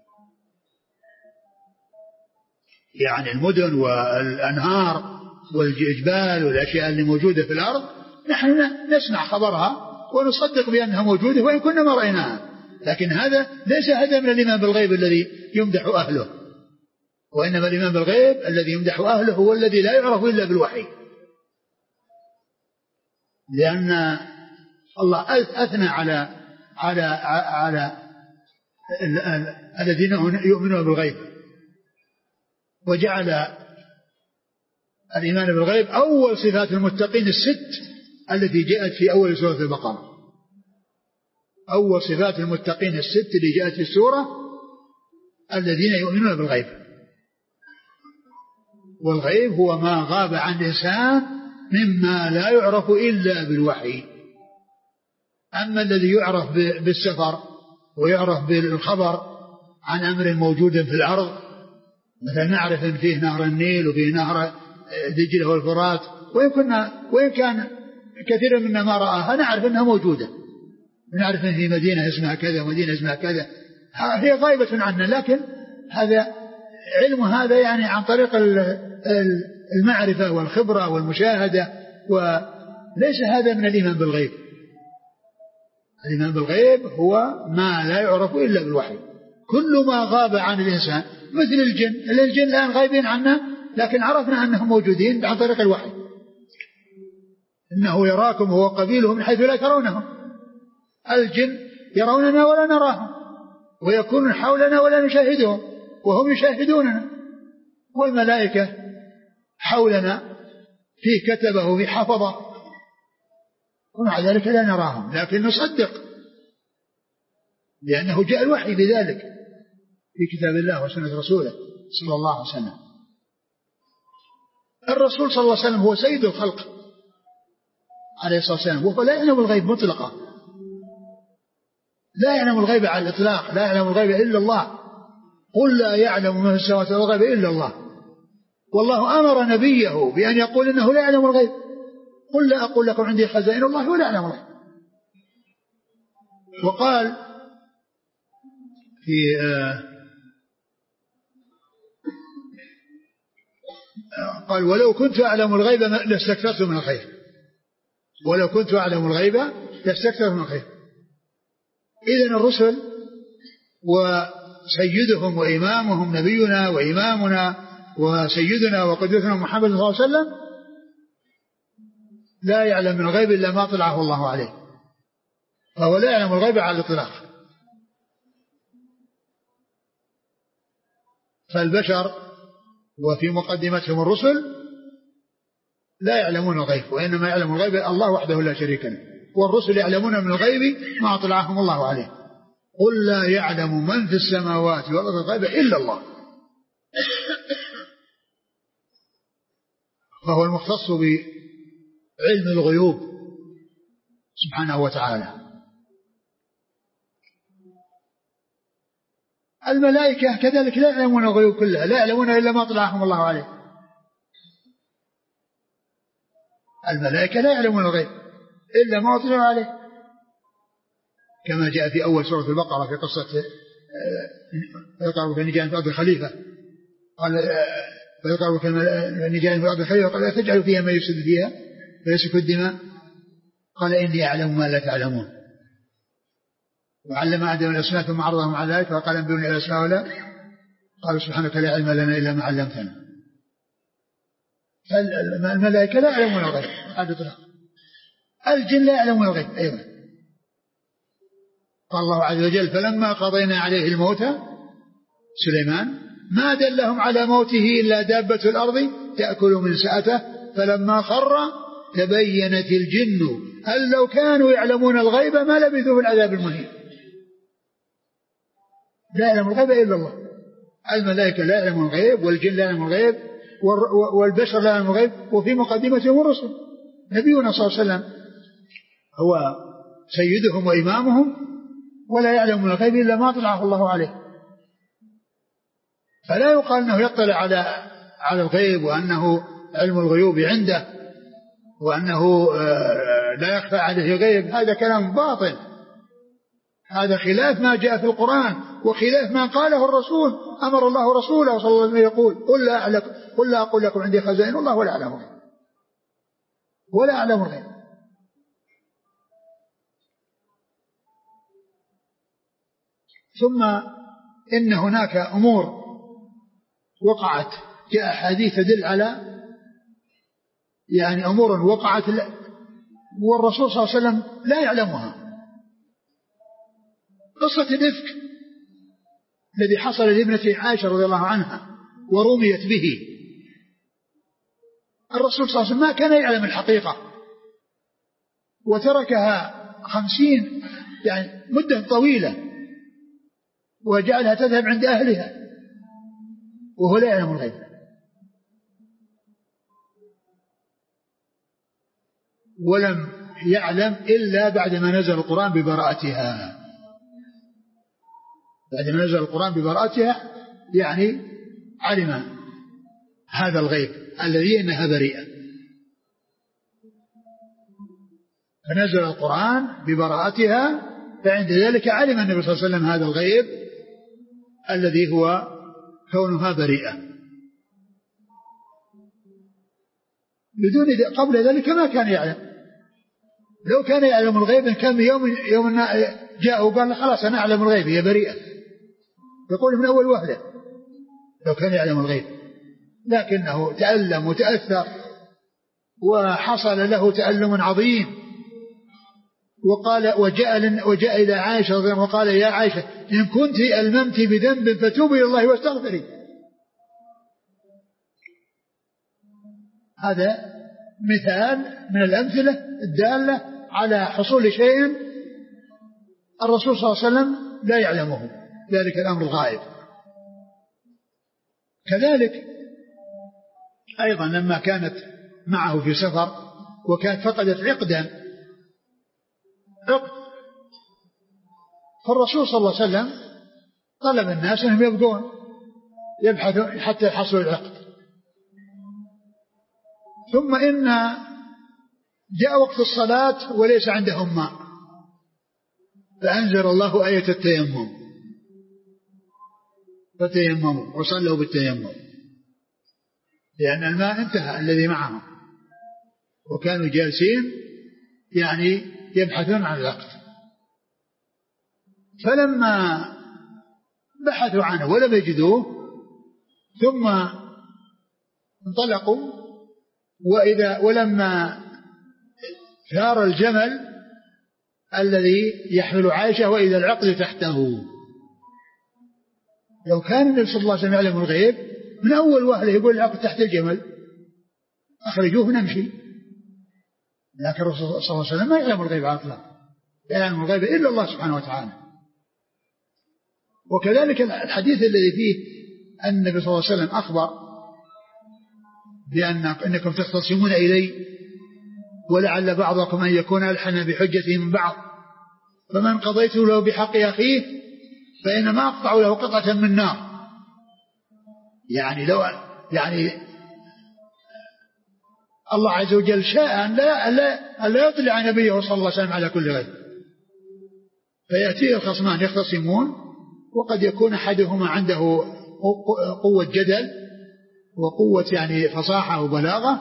يعني المدن والأنهار والجبال والأشياء اللي موجودة في الأرض نحن نسمع خبرها ونصدق بأنها موجودة وإن كنا ما رأيناها، لكن هذا ليس هذا من الإيمان بالغيب الذي يمدح أهله، وإنما الإيمان بالغيب الذي يمدح أهله هو الذي لا يعرف إلا بالوحي، لأن الله أثنى على على على الذين يؤمنون بالغيب، وجعل الإيمان بالغيب أول صفات المتقين الست التي جاءت في أول سورة البقرة. أول صفات المتقين الست اللي جاءت في السورة الذين يؤمنون بالغيب، والغيب هو ما غاب عن الإنسان مما لا يعرف إلا بالوحي. أما الذي يعرف بالسفر ويعرف بالخبر عن أمر موجود في الأرض، مثلا نعرف إن فيه نهر النيل وفيه نهر دجلة والفرات، وإن, كنا وإن كان كثير منا ما رآها نعرف أنها موجودة، نعرف أن في مدينة اسمها كذا ومدينة اسمها كذا، هي غائبة عنا، لكن هذا علم هذا يعني عن طريق المعرفة والخبرة والمشاهدة ليس هذا من الإيمان بالغيب. الإيمان بالغيب هو ما لا يعرف إلا بالوحي. كل ما غاب عن الإنسان مثل الجن، الجن الآن غايبين عنا لكن عرفنا أنهم موجودين عن طريق الوحي. إنه يراكم هو قبيله من حيث لا ترونهم. الجن يروننا ولا نراهم، ويكونون حولنا ولا نشاهدهم وهم يشاهدوننا، والملائكة حولنا في كتبه وفي حفظه، ومع ذلك لا نراهم لكن نصدق لأنه جاء الوحي بذلك في كتاب الله وسنة رسوله صلى الله عليه وسلم. الرسول صلى الله عليه وسلم هو سيد الخلق عليه الصلاة والسلام، وهو لا يعلم الغيب مطلقا، لا يعلم الغيب على الإطلاق، لا يعلم الغيب إلا الله. قل لا يعلم من في السماوات والغيب إلا الله. والله أمر نبيه بأن يقول إنه لا يعلم الغيب. قل لا أقول لكم عندي خزائن الله ولا أعلم الغيب. وقال في آه قال ولو كنت أعلم الغيب لاستكثرت من الخير، ولو كنت أعلم الغيب لاستكثرت من الخير. إذن الرسل وسيدهم وإمامهم نبينا وإمامنا وسيدنا وقدوتنا محمد صلى الله عليه وسلم لا يعلم من الغيب إلا ما طلعه الله عليه، فهو لا يعلم الغيب على الإطلاق. فالبشر وفي مقدمتهم الرسل لا يعلمون الغيب، وإنما يعلم الغيب الله وحده لا شريك له، والرسل يعلمون من الغيب ما أطلعهم الله عليه. قل لا يعلم من في السماوات والأرض الغيب إلا الله، فهو المختص بعلم الغيوب سبحانه وتعالى. الملائكة كذلك لا يعلمون الغيوب كلها، لا يعلمون إلا ما طلعهم الله عليه. الملائكة لا يعلمون الغيب إلا ما طلعوا عليه، كما جاء في أول سورة البقرة في قصة فيقرأ كالنجان في أرض الخليفة، قال فيقرأ كالنجان في أرض الخليفة قال لا تجعلوا فيها ما يفسد فيها فيسفك الدماء، قال إني أعلم ما لا تعلمون. وعلم آدم الأسماء ثم عرضهم على ذلك فقال انبئوني الأسماء ولا قالوا سبحانك لا علم لنا إلا ما علمتنا. فالملائكة لا يعلمون الغيب هذا طلاق. الجن لا يعلمون الغيب أيضا. قال الله عز وجل فلما قضينا عليه الموت سليمان ما دلهم على موته إلا دابة الأرض تأكل من سأته فلما خر تبينت الجن أن لو كانوا يعلمون الغيب ما لبثوا في العذاب المهين. لا يعلم الغيب إلا الله. الملائكة لا يعلمون الغيب، والجن لا يعلمون الغيب، والبشر لا يعلمون الغيب، وفي مقدمتهم الرسل. نبينا صلى الله عليه وسلم هو سيدهم وإمامهم، ولا يعلمون الغيب إلا ما طلعه الله عليه. فلا يقال أنه يطلع على على الغيب وأنه علم الغيوب عنده وأنه لا يخفى عليه غيب، هذا كلام باطل، هذا خلاف ما جاء في القرآن وخلاف ما قاله الرسول. أمر الله رسوله صلى الله عليه وسلم يقول قل لا, أعلم قل لا أقول لكم عندي خزائن الله ولا أعلم الغيب ولا أعلم الغيب. ثم إن هناك أمور وقعت، جاء حديث تدل على يعني أمور وقعت والرسول صلى الله عليه وسلم لا يعلمها. قصة الإفك الذي حصل لابنة عائشة رضي الله عنها ورميت به، الرسول صلى الله عليه وسلم ما كان يعلم الحقيقة وتركها خمسين يعني مدة طويلة وجعلها تذهب عند أهلها وهو لا يعلم الغيب. ولم يعلم إلا بعدما نزل القرآن ببراءتها، بعدما نزل القرآن ببراءتها يعني علم هذا الغيب الذي إنها بريئة، فنزل القرآن ببراءتها، فعند ذلك علم النبي صلى الله عليه وسلم هذا الغيب الذي هو كونها بريئة. بدون قبل ذلك ما كان يعلم، لو كان يعلم الغيب كان يوم يوم جاء وقال خلاص أنا أعلم الغيب هي بريئة، يقول من أول وهلة لو كان يعلم الغيب، لكنه تألم وتأثر وحصل له تألم عظيم، وقال وجاء, وجاء إلى عائشة رضي الله عنها وقال يا عائشة إن كنت ألممت بذنب فتوبي إلى الله واستغفري. هذا مثال من الأمثلة الدالة على حصول شيء الرسول صلى الله عليه وسلم لا يعلمه، ذلك الأمر الغائب. كذلك أيضا لما كانت معه في سفر وكانت فقدت عقدا عقد، فالرسول صلى الله عليه وسلم طلب الناس أنهم يبقون يبحثوا حتى يحصلوا العقد. ثم إن جاء وقت الصلاة وليس عندهم ماء، فأنزل الله آية التيمم فتيمموا وصلوا بالتيمم، لأن الماء انتهى الذي معهم، وكانوا جالسين يعني يبحثون عن العقد. فلما بحثوا عنه ولم يجدوه ثم انطلقوا، وإذا ولما ثار الجمل الذي يحمل عائشة وإذا العقد تحته. لو كان النبي صلى الله عليه وسلم يعلم الغيب من أول وهلة يقول العقد تحت الجمل أخرجوه نمشي، لكن الرسول صلى الله عليه وسلم ما يعلم الغيب عقلا، لا يعلم الغيب إلا الله سبحانه وتعالى. وكذلك الحديث الذي فيه أن النبي صلى الله عليه وسلم أخبر بأن أنكم تختصمون إلي ولعل بعضكم أن يكون ألحن بحجته من بعض، فمن قضيت له بحق أخيه فإنما أقطع له قطعة من نار. يعني لو يعني الله عز وجل شاء أن لا, لا, لا يطلع نبيه صلى الله عليه وسلم على كل غيب، فيأتيه الخصمان يختصمون وقد يكون أحدهما عنده قوة جدل وقوة يعني فصاحة وبلاغة،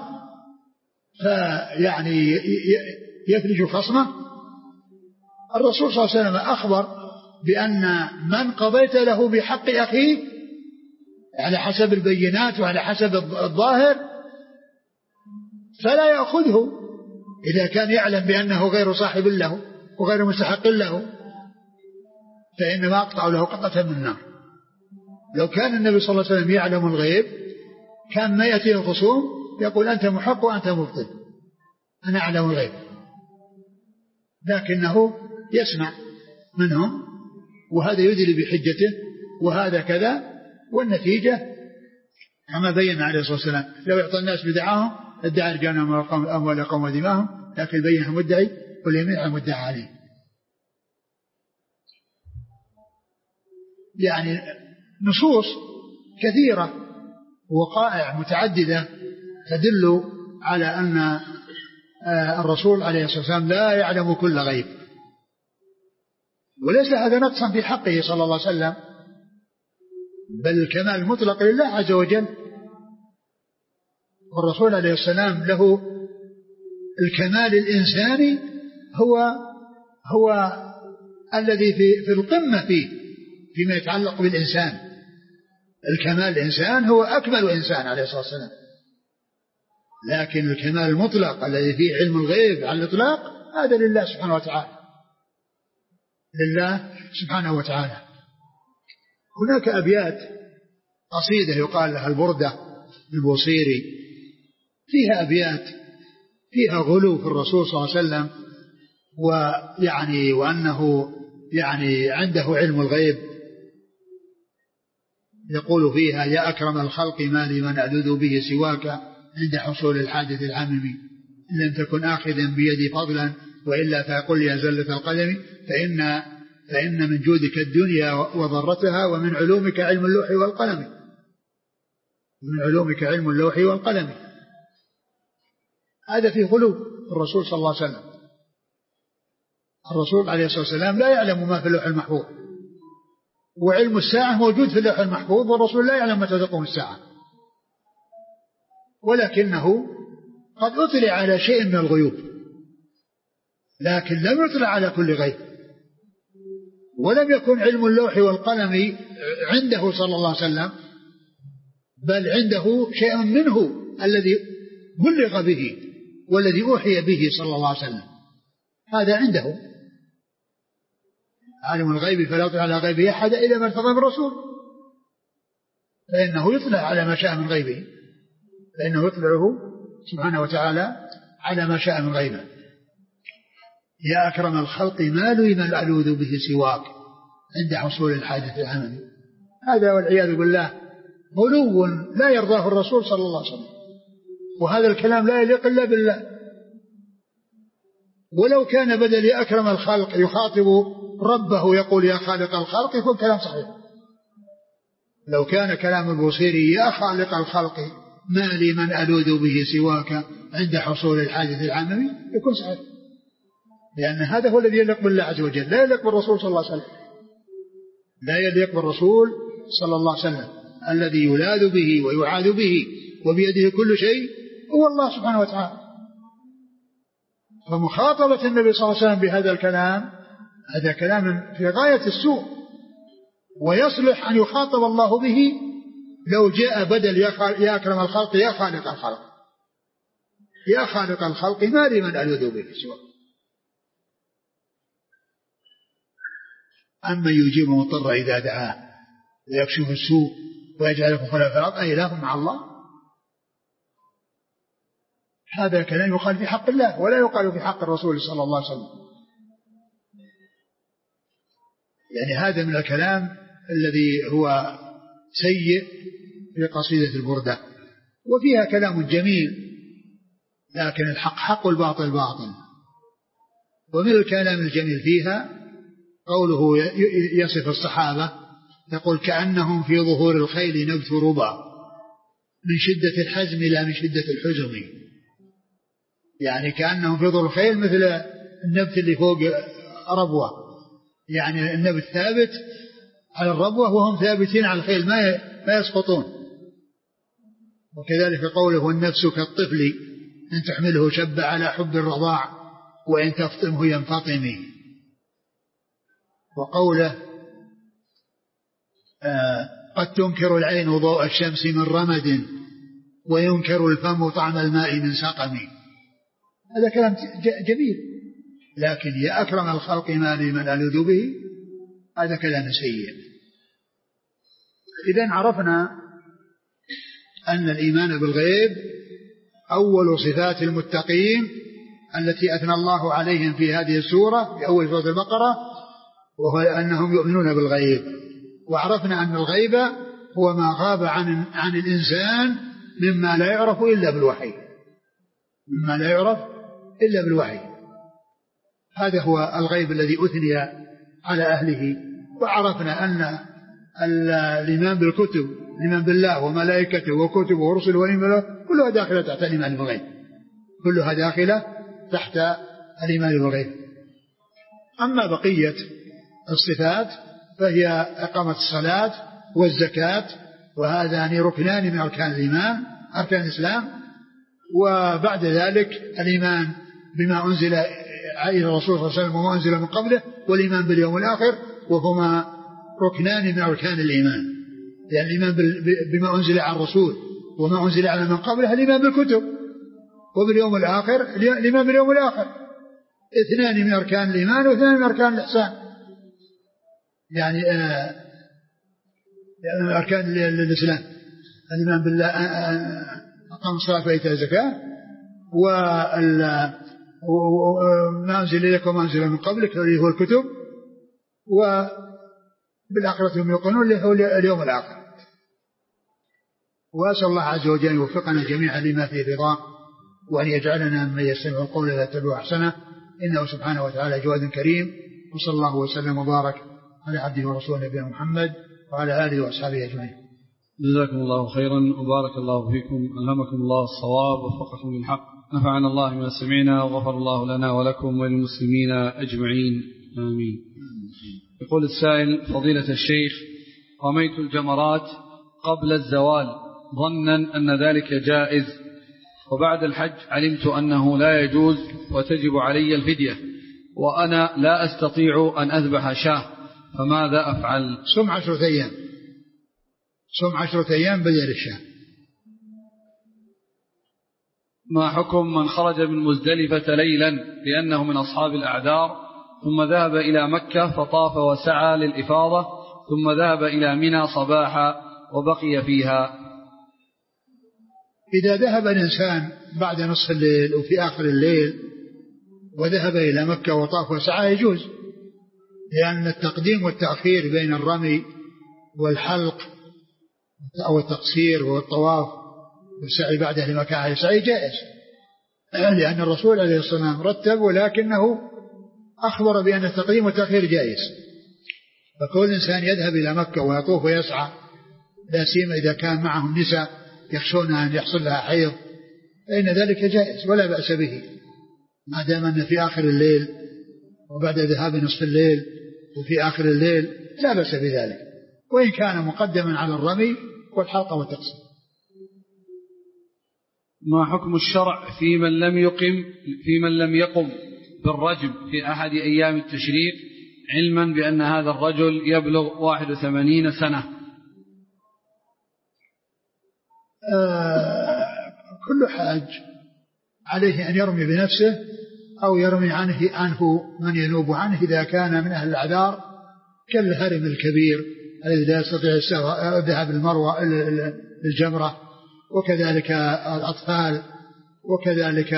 فيعني يفرج خصمه. الرسول صلى الله عليه وسلم أخبر بأن من قضيت له بحق أخيه على حسب البينات وعلى حسب الظاهر فلا يأخذه إذا كان يعلم بأنه غير صاحب له وغير مستحق له، فإنما أقطع له قطعة من النار. لو كان النبي صلى الله عليه وسلم يعلم الغيب كان ما يأتيه الخصوم يقول أنت محق وأنت مبطل، أنا أعلم الغيب، لكنه يسمع منهم وهذا يدلي بحجته وهذا كذا، والنتيجة كما بين عليه الصلاة والسلام لو يعطى الناس بدعاهم ادعى رجالهم أموال قوم ودماهم، لكن بينهم مدعي واليمين على مدعى عليه. يعني نصوص كثيرة وقائع متعددة تدل على أن الرسول عليه الصلاة والسلام لا يعلم كل غيب، وليس هذا نقصا في حقه صلى الله عليه وسلم، بل الكمال المطلق لله عز وجل. والرسول عليه السلام له الكمال الإنساني هو هو الذي في في القمة فيه فيما يتعلق بالإنسان. الكمال الإنسان هو أكمل إنسان عليه الصلاة والسلام، لكن الكمال المطلق الذي فيه علم الغيب على الإطلاق هذا لله سبحانه وتعالى، لله سبحانه وتعالى. هناك أبيات قصيدة يقال لها البردة البوصيري، فيها أبيات فيها غلو في الرسول صلى الله عليه وسلم، ويعني وأنه يعني عنده علم الغيب. يقول فيها يا أكرم الخلق ما لي من ألذ به سواك عند حصول الحادث العامم، إن لم تكن آخذا بيدي فضلا وإلا فيقول يا زلة القلم، فإن, فإن من جودك الدنيا وضرتها ومن علومك علم اللوح والقلم، من علومك علم اللوح والقلم. هذا فيه غلو الرسول صلى الله عليه وسلم. الرسول عليه الصلاة والسلام لا يعلم ما في اللوح المحفوظ، وعلم الساعة موجود في اللوح المحفوظ، والرسول لا يعلم متى تقوم الساعة، ولكنه قد أطلع على شيء من الغيوب. لكن لم يطلع على كل غيب، ولم يكن علم اللوح والقلم عنده صلى الله عليه وسلم، بل عنده شيء منه الذي بلغ به والذي أوحي به صلى الله عليه وسلم، هذا عنده. عالم الغيب فلا يطلع على غيبه أحد إلا من ارتضى من رسول، فإنه يطلع على ما شاء من غيبه، فإنه يطلعه سبحانه وتعالى على ما شاء من غيبه. يا أكرم الخلق ما لي من ألوذ به سواك عند حصول الحادث العملي. هذا والعياذ بالله غلو لا يرضاه الرسول صلى الله عليه وسلم، وهذا الكلام لا يليق إلا بالله. ولو كان بدل يا أكرم الخلق يخاطب ربه يقول يا خالق الخلق يكون كلام صحيح. لو كان كلام البوصيري يا خالق الخلق ما لي من ألوذ به سواك عند حصول الحادث العملي يكون صحيح، لأن هذا هو الذي يليق بالله عز وجل، لا يليق بالرسول صلى الله عليه وسلم، لا يليق بالرسول صلى الله عليه وسلم. الذي يلاذ به ويعاذ به وبيده كل شيء هو الله سبحانه وتعالى. فمخاطبة النبي صلى الله عليه وسلم بهذا الكلام هذا كلام في غاية السوء، ويصلح أن يخاطب الله به لو جاء بدل يا أكرم الخلق يا خالق الخلق، يا خالق الخلق ما لي من ألوذ به سواك. أما يجيب المضطر إذا دعاه ويكشف السوء ويجعلكم خلفاء الأرض أإله مع الله، هذا كلام يقال في حق الله ولا يقال في حق الرسول صلى الله عليه وسلم. يعني هذا من الكلام الذي هو سيء في قصيدة البردة، وفيها كلام جميل، لكن الحق حق والباطل باطل. ومن الكلام الجميل فيها قوله يصف الصحابة يقول كأنهم في ظهور الخيل نبت ربا من شدة الحزم لا من شدة الحزم. يعني كأنهم في ظهور الخيل مثل النبت اللي فوق ربوة، يعني النبت ثابت على الربوة وهم ثابتين على الخيل ما ما يسقطون. وكذلك قوله والنفس كالطفل إن تحمله شب على حب الرضاع وإن تفطمه ينفطم. وقوله آه قد تنكر العين ضوء الشمس من رمد وينكر الفم طعم الماء من سقم. هذا كلام جميل، لكن يا أكرم الخلق ما لي من ألوذ به هذا كلام سيء. إذن عرفنا أن الإيمان بالغيب أول صفات المتقين التي أثنى الله عليهم في هذه السورة في أول سورة البقرة، وهو أنهم يؤمنون بالغيب. وعرفنا أن الغيب هو ما غاب عن, عن الإنسان مما لا يعرف إلا بالوحي، مما لا يعرف إلا بالوحي. هذا هو الغيب الذي أثني على أهله. وعرفنا أن الإيمان بالكتب، الإيمان بالله وملائكته وكتبه ورسله والإيمان كلها داخلة تحت الإيمان بالغيب، كلها داخلة تحت الإيمان بالغيب. أما بقية الصفات فهي إقامة الصلاة والزكاة، وهذان ركنان من أركان الإيمان أركان الإسلام. وبعد ذلك الإيمان بما أنزل إلى الرسول صلى الله عليه وسلم وما أنزل من قبله، والإيمان باليوم الآخر، وهما ركنان من أركان الإيمان. يعني الإيمان بما أنزل على الرسول وما أنزل على من قبله الإيمان بالكتب، وباليوم الآخر الإيمان باليوم الآخر. اثنان من أركان الإيمان واثنان من أركان الإحسان، يعني آه من أركان الإسلام الإيمان بالله أقام الصلاة وإيتاء الزكاة وما أنزل إليك وما أنزل من قبلك اللي هو الكتب، وبالآخرة هم يوقنون اللي هو اليوم الآخر. وأسأل الله عز وجل يوفقنا جميعا لما فيه رضاه، وأن يجعلنا من يستمع القول فيتبع أحسنه، إنه سبحانه وتعالى جواد كريم. وصلى الله وسلم وبارك على عبده ورسوله نبينا محمد وعلى آله وأصحابه أجمعين. جزاكم الله خيرا وبارك الله فيكم، ألهمكم الله الصواب ووفقكم للحق، نفعنا الله بما سمعنا وغفر الله لنا ولكم وللمسلمين أجمعين، آمين. يقول السائل: فضيلة الشيخ، رميت الجمرات قبل الزوال ظنا أن ذلك جائز، وبعد الحج علمت أنه لا يجوز وتجب علي الفدية، وأنا لا أستطيع أن أذبح شاة فماذا أفعل؟ صم عشرة أيام، صم عشرة أيام بدل الشاة. ما حكم من خرج من مزدلفة ليلا لأنه من أصحاب الأعذار ثم ذهب إلى مكة فطاف وسعى للإفاضة ثم ذهب إلى منى صباحا وبقي فيها؟ إذا ذهب الإنسان بعد نصف الليل وفي آخر الليل وذهب إلى مكة وطاف وسعى يجوز، لأن التقديم والتأخير بين الرمي والحلق أو التقصير والطواف والسعي بعده لمكان السعي جائز، لأن الرسول عليه الصلاة والسلام رتب، ولكنه أخبر بأن التقديم والتأخير جائز. فكل إنسان يذهب إلى مكة ويطوف ويسعى، لا سيما إذا كان معهم نساء يخشون أن يحصل لها حيض، فإن ذلك جائز ولا بأس به، ما دام أن في آخر الليل وبعد ذهاب نصف الليل وفي آخر الليل لا بأس بذلك، وإن كان مقدما على الرمي والحلق والتقصير. ما حكم الشرع في من لم يقم في من لم يقم بالرجم في أحد أيام التشريق علما بأن هذا الرجل يبلغ واحد وثمانين سنة؟ آه كل حاج عليه أن يرمي بنفسه أو يرمي عنه, عنه من ينوب عنه إذا كان من أهل الأعذار كالهرم الكبير الذي لا يستطيع الذهاب المروة للجمرة، وكذلك الأطفال، وكذلك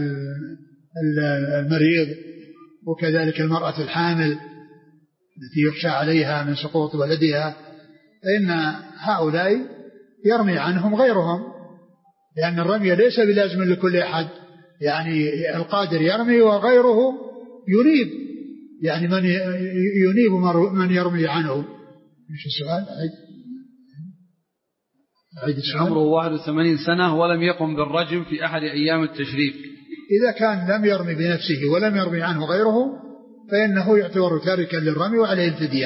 المريض، وكذلك المرأة الحامل التي يخشى عليها من سقوط ولدها، فإن هؤلاء يرمي عنهم غيرهم، لأن الرمي ليس بلازم لكل أحد، يعني القادر يرمي وغيره ينيب، يعني من ينيب من يرمي عنه. مش السؤال؟ عمره واحد وثمانين سنة ولم يقم بالرجم في أحد أيام التشريق. إذا كان لم يرمي بنفسه ولم يرمي عنه غيره فإنه يعتبر تاركا للرمي وعليه الفدية.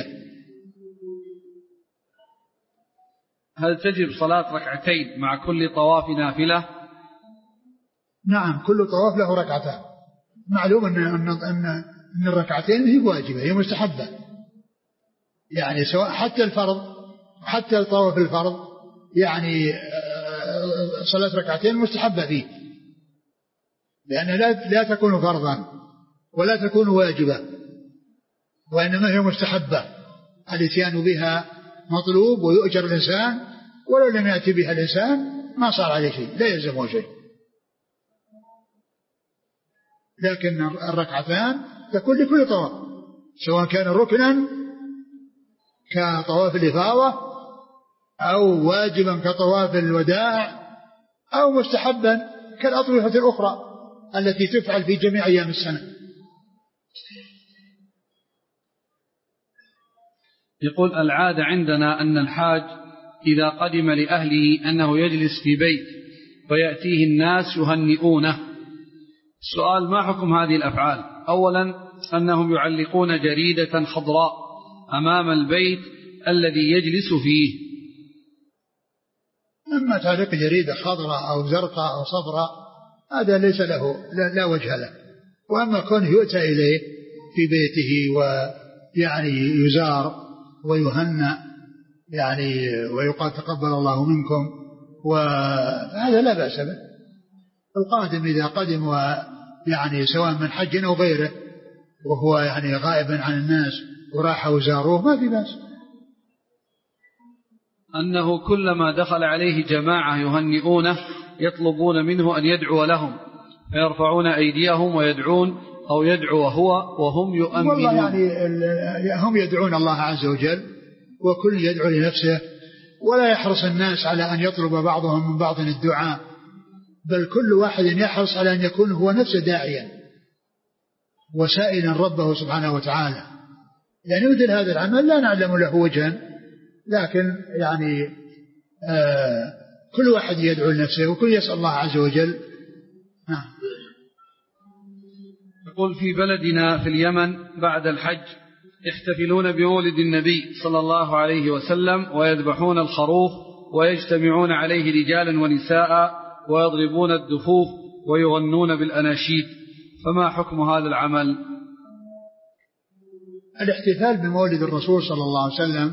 هل تجب صلاة ركعتين مع كل طواف نافلة؟ نعم، كل طواف له ركعتان. معلوم أن, أن, أن, أن الركعتين هي واجبة، هي مستحبة، يعني سواء حتى الفرض حتى الطواف الفرض، يعني صلاة ركعتين مستحبة فيه، لأن لا, لا تكون فرضا ولا تكون واجبة، وإنما هي مستحبة الاتيان بها مطلوب ويؤجر الإنسان، ولو لم يأتي بها الإنسان ما صار عليه شيء، لا يلزمه شيء. لكن الركعتان تكون لكل طواف، سواء كان ركنا كطواف الإفاضة أو واجبا كطواف الوداع أو مستحبا كالأطوفة الأخرى التي تفعل في جميع أيام السنة. يقول العادة عندنا أن الحاج إذا قدم لأهله أنه يجلس في بيت ويأتيه الناس يهنئونه. السؤال: ما حكم هذه الأفعال؟ أولا أنهم يعلقون جريدة خضراء أمام البيت الذي يجلس فيه. أما تعليق جريدة خضراء أو زرقاء أو صفراء هذا ليس له لا, لا وجه له. وأما كونه يؤتى إليه في بيته ويعني يزار ويهنأ يعني ويقال تقبل الله منكم، وهذا لا بأس به. القادم إذا قدم ويعني سواء من حج أو غيره وهو يعني غائبا عن الناس وراح وزاروه ما في بأس. أنه كلما دخل عليه جماعة يهنئونه يطلبون منه أن يدعو لهم فيرفعون أيديهم ويدعون أو يدعو هو وهم يؤمنون. والله يعني هم يدعون الله عز وجل وكل يدعو لنفسه، ولا يحرص الناس على أن يطلب بعضهم من بعض الدعاء، بل كل واحد يحرص على أن يكون هو نفسه داعيا وسائلا ربه سبحانه وتعالى. يعني مثل هذا العمل لا نعلم له وجها، لكن يعني آه كل واحد يدعو لنفسه وكل يسأل الله عز وجل. نعم. يقول في بلدنا في اليمن بعد الحج يحتفلون بمولد النبي صلى الله عليه وسلم ويذبحون الخروف ويجتمعون عليه رجالا ونساء ويضربون الدفوف ويغنون بالأناشيد، فما حكم هذا العمل؟ الاحتفال بمولد الرسول صلى الله عليه وسلم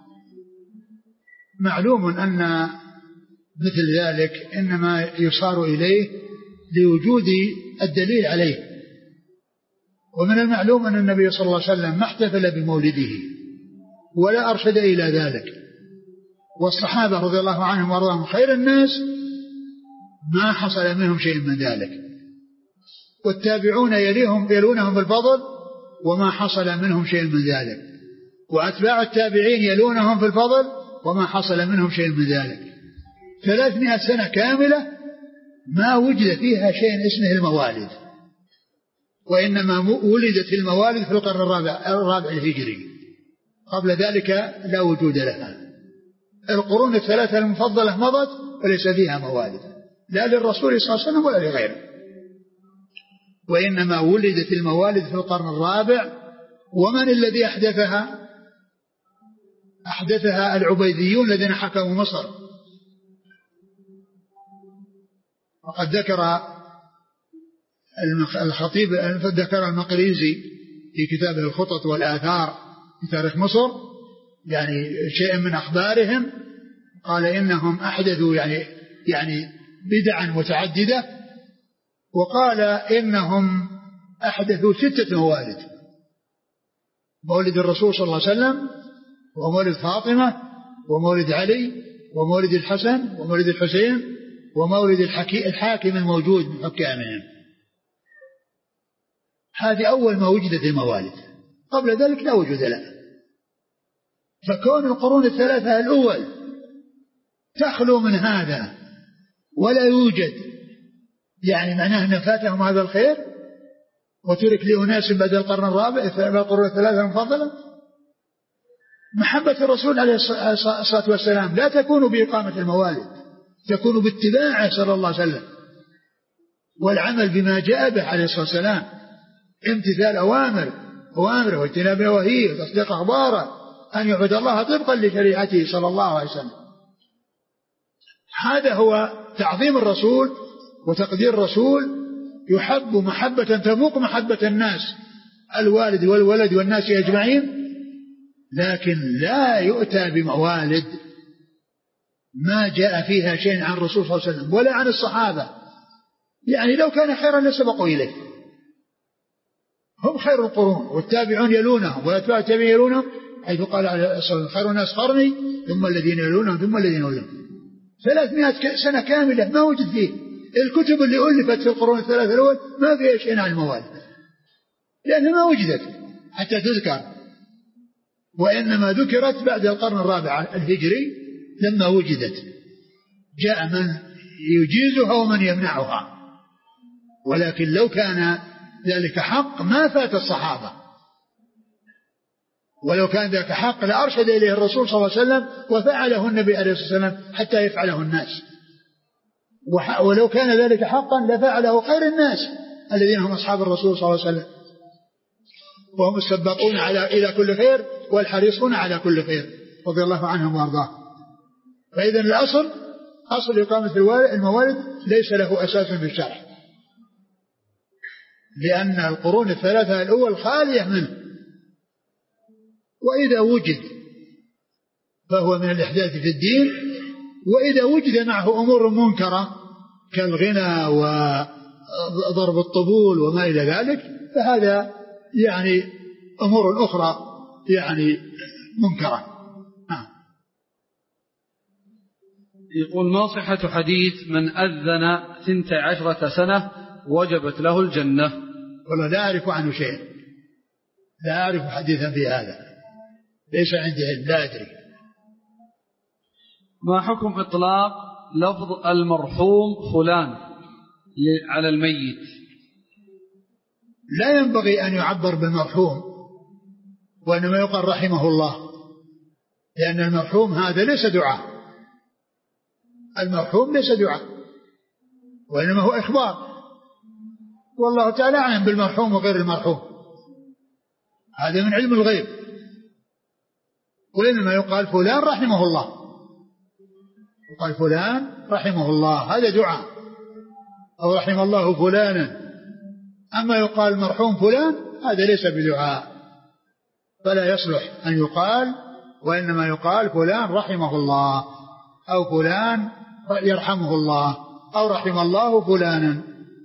معلوم أن مثل ذلك إنما يصار إليه لوجود الدليل عليه، ومن المعلوم أن النبي صلى الله عليه وسلم ما احتفل بمولده ولا أرشد إلى ذلك، والصحابة رضي الله عنهم وارضاهم خير الناس ما حصل منهم شيء من ذلك، والتابعون يليهم يلونهم بالفضل وما حصل منهم شيء من ذلك، وأتباع التابعين يلونهم في الفضل وما حصل منهم شيء من ذلك. ثلاثمائة سنة كاملة ما وجد فيها شيء اسمه الموالد، وإنما ولدت الموالد في القرن الرابع, الرابع الهجري، قبل ذلك لا وجود لها. القرون الثلاثة المفضلة مضت وليس فيها موالد لا للرسول صلى الله عليه وسلم ولا لغيره، وإنما ولدت الموالد في القرن الرابع. ومن الذي أحدثها؟ أحدثها العبيديون الذين حكموا مصر. وقد ذكر الخطيب ذكر المقريزي في كتابه الخطط والآثار في تاريخ مصر يعني شيء من أخبارهم، قال إنهم أحدثوا يعني يعني بدعا متعددة، وقال إنهم أحدثوا ستة موالد: مولد الرسول صلى الله عليه وسلم، ومولد فاطمة، ومولد علي، ومولد الحسن، ومولد الحسين، ومولد الحاكم الموجود من حكامهم. هذه أول ما وجدت الموالد، قبل ذلك لا وجود لها. فكون القرون الثلاثة الأول تخلو من هذا ولا يوجد يعني معناه أن فاتهم هذا الخير وترك لأناس بعد القرن الرابع القرون الثلاثة المفضلة. محبة الرسول عليه الصلاة والسلام لا تكون بإقامة الموالد، تكون باتباعه صلى الله عليه وسلم والعمل بما جاء به عليه الصلاة والسلام، امتثال أوامر أوامره واجتناب نواهيه وتصديق أخباره، أن يعبد الله طبقا لشريعته صلى الله عليه وسلم. هذا هو تعظيم الرسول وتقدير الرسول، يحب محبة تفوق محبة الناس، الوالد والولد والناس أجمعين، لكن لا يؤتى بموالد ما جاء فيها شيء عن الرسول صلى الله عليه وسلم ولا عن الصحابة. يعني لو كان خيرا لسبقوا إليه، هم خير القرون والتابعون يلونهم وأتباع التابعين يلونهم، حيث قال عليه الصلاة والسلام: خير الناس قرني ثم الذين يلونهم ثم الذين يلونهم. ثلاثمائة سنة كاملة ما وجد فيه. الكتب اللي ألفت في القرون الثلاثة الأول ما فيها شيء عن الموالد، لأنها ما وجدت حتى تذكر، وإنما ذكرت بعد القرن الرابع الهجري لما وجدت، جاء من يجيزها ومن يمنعها. ولكن لو كان ذلك حق ما فات الصحابة، ولو كان ذلك حق لأرشد إليه الرسول صلى الله عليه وسلم وفعله النبي عليه الصلاة والسلام حتى يفعله الناس. ولو كان ذلك حقا لفعله خير الناس الذين هم أصحاب الرسول صلى الله عليه وسلم، وهم السباقون على إلى كل خير والحريصون على كل خير رضي الله عنهم وارضاهم. فإذا الأصل أصل إقامة الموالد ليس له أساس في الشرع، لأن القرون الثلاثة الأول خالية منه، وإذا وجد فهو من الإحداث في الدين، وإذا وجد معه أمور منكرة كالغنى وضرب الطبول وما إلى ذلك فهذا يعني أمور أخرى يعني منكرة. يقول: ما صحة حديث من أذن ثنتي عشرة سنة وجبت له الجنة؟ والله لا أعرف عنه شيء، لا أعرف حديثا في هذا، ليس عندي علم، لا أدري. ما حكم إطلاق لفظ المرحوم فلان على الميت؟ لا ينبغي أن يعبر بالمرحوم، وإنما يقال رحمه الله، لأن المرحوم هذا ليس دعاء، المرحوم ليس دعاء وإنما هو إخبار، والله تعالى أعلم بالمرحوم وغير المرحوم، هذا من علم الغيب. وإنما يقال فلان رحمه الله، يقال فلان رحمه الله، هذا دعاء، أو رحم الله فلانا. أما يقال مرحوم فلان هذا ليس بدعاء. فلا يصلح أن يقال، وإنما يقال فلان رحمه الله، أو فلان يرحمه الله، أو رحم الله فلانا.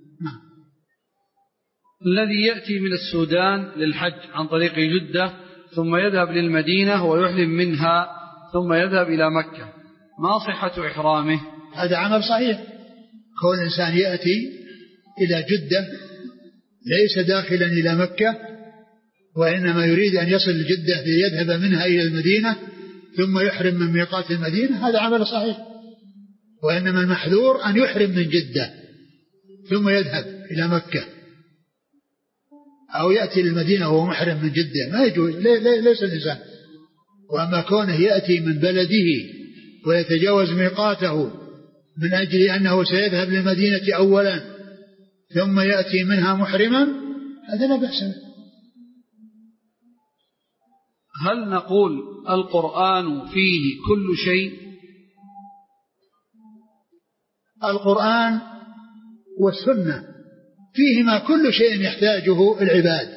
الذي يأتي من السودان للحج عن طريق جدة ثم يذهب للمدينة ويحرم منها ثم يذهب إلى مكة، ما صحة إحرامه؟ هذا عمل صحيح. كون الإنسان يأتي إلى جدة ليس داخلا إلى مكة، وإنما يريد أن يصل لجدة ليذهب منها إلى المدينة ثم يحرم من ميقات المدينة، هذا عمل صحيح. وإنما المحذور أن يحرم من جدة ثم يذهب إلى مكة، أو يأتي للمدينة وهو محرم من جدة، ما يجوز، ليس الإنسان. وأما كونه يأتي من بلده ويتجاوز ميقاته من أجل أنه سيذهب للمدينة أولا ثم يأتي منها محرما، هذا لا بأس به. هل نقول القرآن فيه كل شيء؟ القرآن والسنة فيهما كل شيء يحتاجه العباد،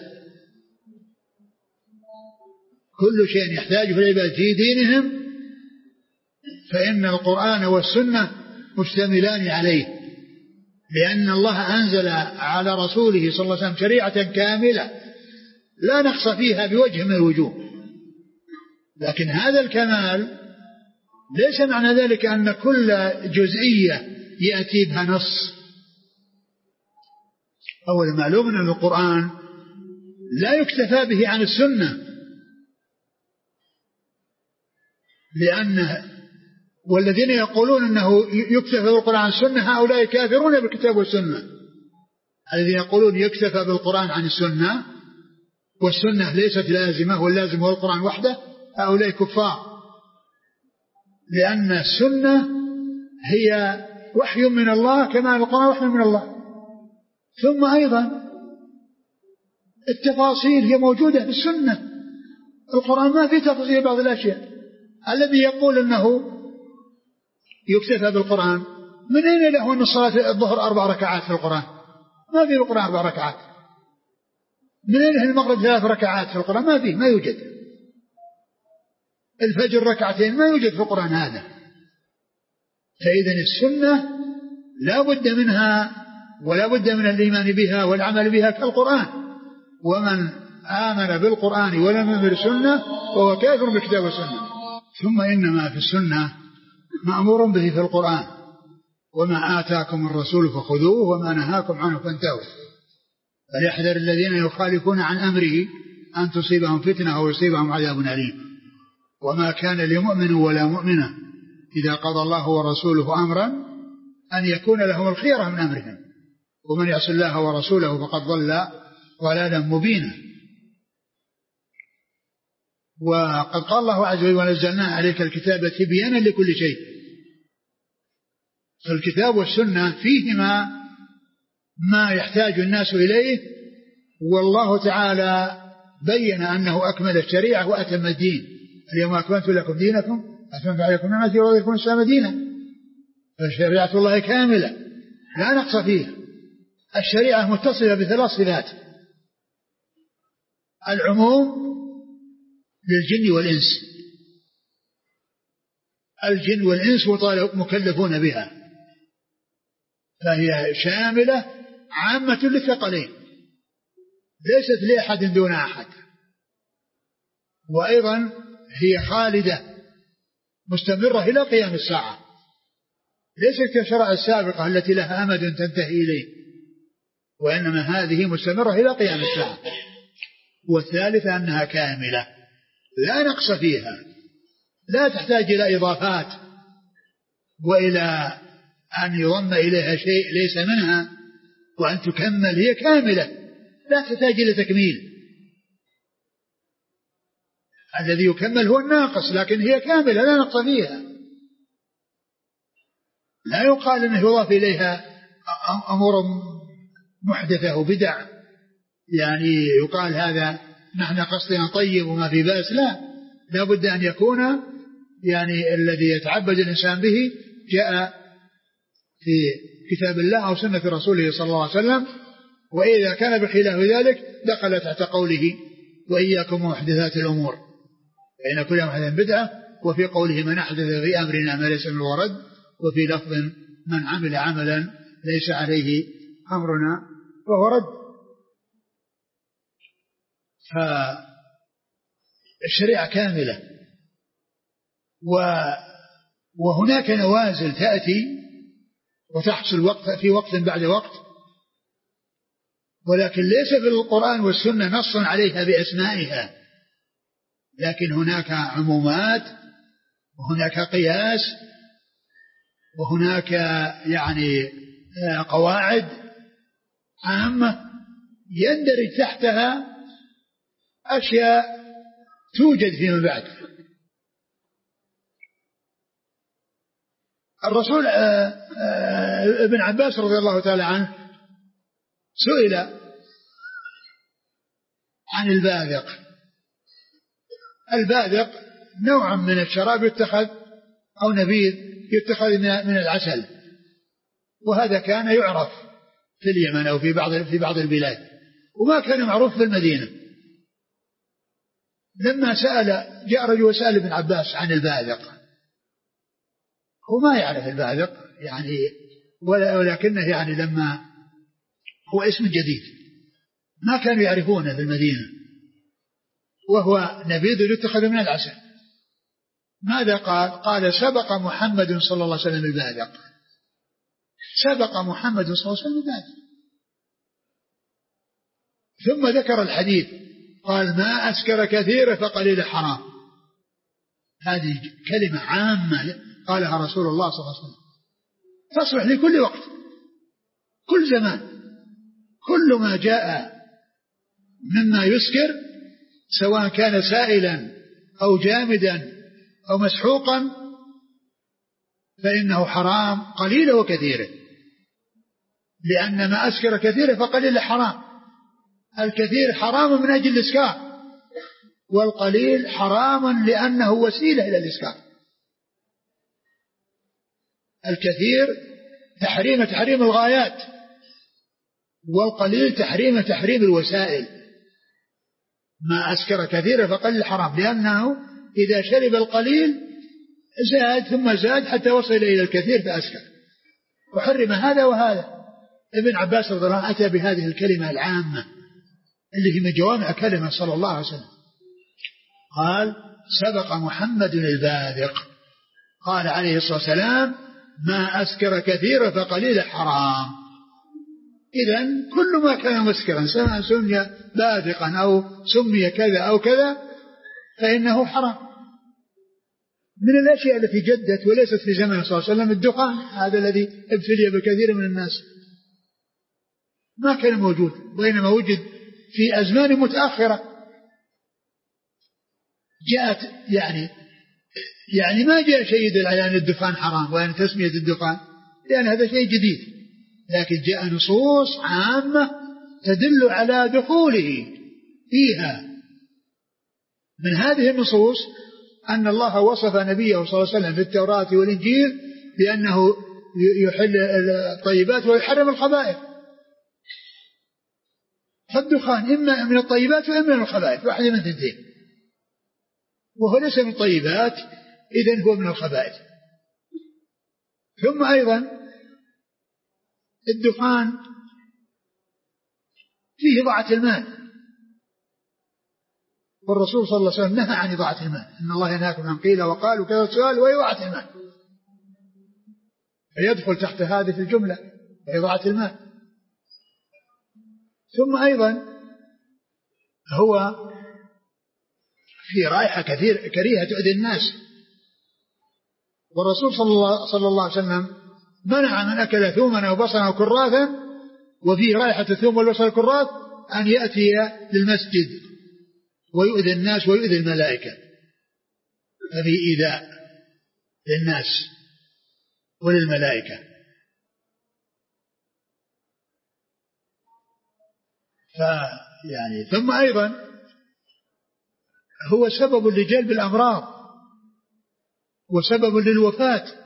كل شيء يحتاجه العباد في دينهم، فإن القرآن والسنة مشتملان عليه، لأن الله أنزل على رسوله صلى الله عليه وسلم شريعة كاملة لا نقص فيها بوجه من الوجوه. لكن هذا الكمال ليس معنى ذلك أن كل جزئية يأتي بها نص. أول معلوم أن القرآن لا يكتفى به عن السنة، لأن والذين يقولون أنه يكتفى بالقرآن عن السنة هؤلاء كافرون بالكتاب والسنة. الذين يقولون يكتفى بالقرآن عن السنة والسنة ليست لازمة واللازم هو القرآن وحده، هؤلاء كفار، لأن السنة هي وحي من الله كما القرآن وحي من الله. ثم أيضا التفاصيل هي موجودة في السنة، القرآن ما في تفاصيل بعض الأشياء. الذي يقول أنه يكتفى بالقرآن، من أين له أن صلاة الظهر أربع ركعات في القرآن؟ ما في القرآن أربع ركعات. من أين المغرب ثلاث ركعات في القرآن؟ ما في، ما يوجد. الفجر ركعتين ما يوجد في القرآن هذا. فإذا السنة لا بد منها ولا بد من الإيمان بها والعمل بها كالقرآن، ومن آمن بالقرآن ولم يؤمن بالسنة فهو كافر بالكتاب والسنة. ثم إنما في السنة مأمور به في القرآن، وما آتاكم الرسول فخذوه وما نهاكم عنه فانتهوا، فليحذر الذين يخالفون عن أمره أن تصيبهم فتنة أو يصيبهم عذاب أليم. وما كان لمؤمن ولا مؤمنة إذا قضى الله ورسوله أمرا أن يكون لهم الخيرة من أمرهم، ومن يعص الله ورسوله فقد ضل ضلالا مبينا. وقد قال الله عز وجل ونزلنا عليك الكتاب تبيانا لكل شيء. فالكتاب والسنة فيهما ما يحتاج الناس إليه، والله تعالى بين أنه أكمل الشريعة وأتم الدين. اليوم أكملت لكم دينكم أتممت عليكم نعمتي ورضيت لكم الإسلام دينا. فشريعة الله كاملة لا نقص فيها. الشريعة متصلة بثلاث صفات: العموم للجن والإنس، الجن والإنس مكلفون بها، فهي شاملة عامة للثقلين، ليست لأحد دون أحد. وأيضا هي خالدة مستمرة إلى قيام الساعة، ليست كالشرائع السابقة التي لها أمد تنتهي إليه، وإنما هذه مستمرة إلى قيام الساعة. والثالثة أنها كاملة لا نقص فيها، لا تحتاج إلى إضافات وإلى أن يضم إليها شيء ليس منها وأن تكمل. هي كاملة لا تحتاج إلى تكميل. الذي يكمل هو الناقص، لكن هي كاملة لا نقص فيها. لا يقال أنه يضاف إليها أمور محدثة وبدع، يعني يقال هذا نحن قصدنا طيب وما في بأس. لا، لا بد أن يكون يعني الذي يتعبد الإنسان به جاء في كتاب الله أو سنة رسوله صلى الله عليه وسلم، وإذا كان بخلاف ذلك دخل تحت قوله وإياكم ومحدثات الأمور فإن كل محدث بدعة. وفي قوله من أحدث في أمرنا ما ليس منه ورد. وفي لفظ من عمل عملا ليس عليه أمرنا فهو رد. فالشريعة كاملة وهناك نوازل تأتي وتحصل وقت في وقت بعد وقت ولكن ليس في القرآن والسنة نص عليها بأسمائها لكن هناك عمومات وهناك قياس وهناك يعني قواعد عامة يندرج تحتها أشياء توجد فيما بعد. الرسول ابن عباس رضي الله تعالى عنه سئل عن الباذق. الباذق نوع من الشراب يتخذ أو نبيذ يتخذ من العسل وهذا كان يعرف في اليمن أو في بعض في بعض البلاد وما كان معروف في المدينة. لما سأل جاء رجل وسأل ابن عباس عن الباذق هو ما يعرف الباذق يعني ولكنه يعني لما هو اسم جديد ما كانوا يعرفونه في المدينة وهو نبيذ يتخذ من العسل. ماذا قال؟ قال سبق محمد صلى الله عليه وسلم الباذق. سبق محمد صلى الله عليه وسلم الباذق. ثم ذكر الحديث قال ما أسكر كثير فقليل حرام. هذه كلمة عامة قالها رسول الله صلى الله عليه وسلم تصلح لكل وقت كل زمان. كل ما جاء مما يسكر سواء كان سائلا أو جامدا أو مسحوقا فإنه حرام قليله وكثيره لأن ما أسكر كثيره فقليل حرام. الكثير حرام من أجل الإسكار والقليل حرام لأنه وسيلة إلى الإسكار. الكثير تحريم تحريم الغايات والقليل تحريم تحريم الوسائل. ما أسكر كثيرا فقليل حرام لأنه إذا شرب القليل زاد ثم زاد حتى وصل إلى الكثير فأسكر وحرم هذا وهذا. ابن عباس رضي الله عنه أتى بهذه الكلمة العامة اللي في مجوامع كلمة صلى الله عليه وسلم. قال سبق محمد الباذق. قال عليه الصلاة والسلام ما أسكر كثيرا فقليل حرام. إذن كل ما كان مسكرا سواء سمي باذقا أو سمي كذا أو كذا فإنه حرام. من الأشياء التي جدت وليست في زمن صلى الله عليه وسلم الدخان هذا الذي ابتلي بكثير من الناس ما كان موجود وإنما وجد في أزمان متأخرة جاءت يعني يعني ما جاء شيء يدل على أن الدخان حرام وأن تسمية الدخان لأن هذا شيء جديد لكن جاء نصوص عامة تدل على دخوله فيها. من هذه النصوص أن الله وصف نبيه صلى الله عليه وسلم في التوراة والإنجيل بأنه يحل الطيبات ويحرم الخبائث. فالدخان إما من الطيبات وإما من الخبائث واحدة من اثنتين وهو ليس من الطيبات إذن هو من الخبائث. ثم أيضا الدخان فيه إضاعة المال والرسول صلى الله عليه وسلم نهى عن إضاعة المال. إن الله ينهاكم عن قيل وقال وكذا السؤال وإضاعة المال فيدخل تحت هذه في الجملة إضاعة المال. ثم أيضا هو في رائحة كثير كريهة تؤذي الناس والرسول صلى الله, صلى الله عليه وسلم منع من أكل ثوما أو بصلا أو كراثا وفيه رائحة الثوم والبصل والكراث أن يأتي للمسجد ويؤذي الناس ويؤذي الملائكة ففي إيذاء للناس وللملائكة. فيعني ثم أيضا هو سبب لجلب الأمراض وسبب للوفاة.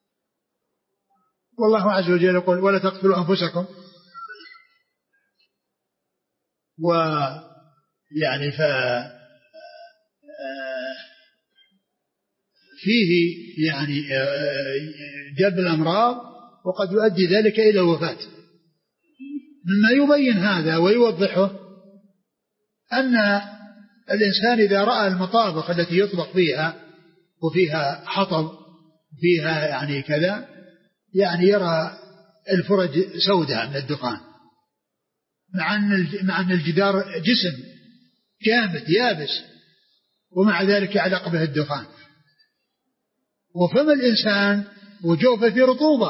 والله عز وجل يقول ولا تقتلوا أنفسكم يعني ف فيه يعني جلب الأمراض وقد يؤدي ذلك إلى الوفاة. مما يبين هذا ويوضحه أن الإنسان إذا رأى المطابخ التي يطبخ فيها وفيها حطب فيها يعني كذا يعني يرى الفرج سوداء من الدخان مع أن الجدار جسم جامد يابس ومع ذلك يعلق به الدخان. وفم الإنسان وجوفه في رطوبة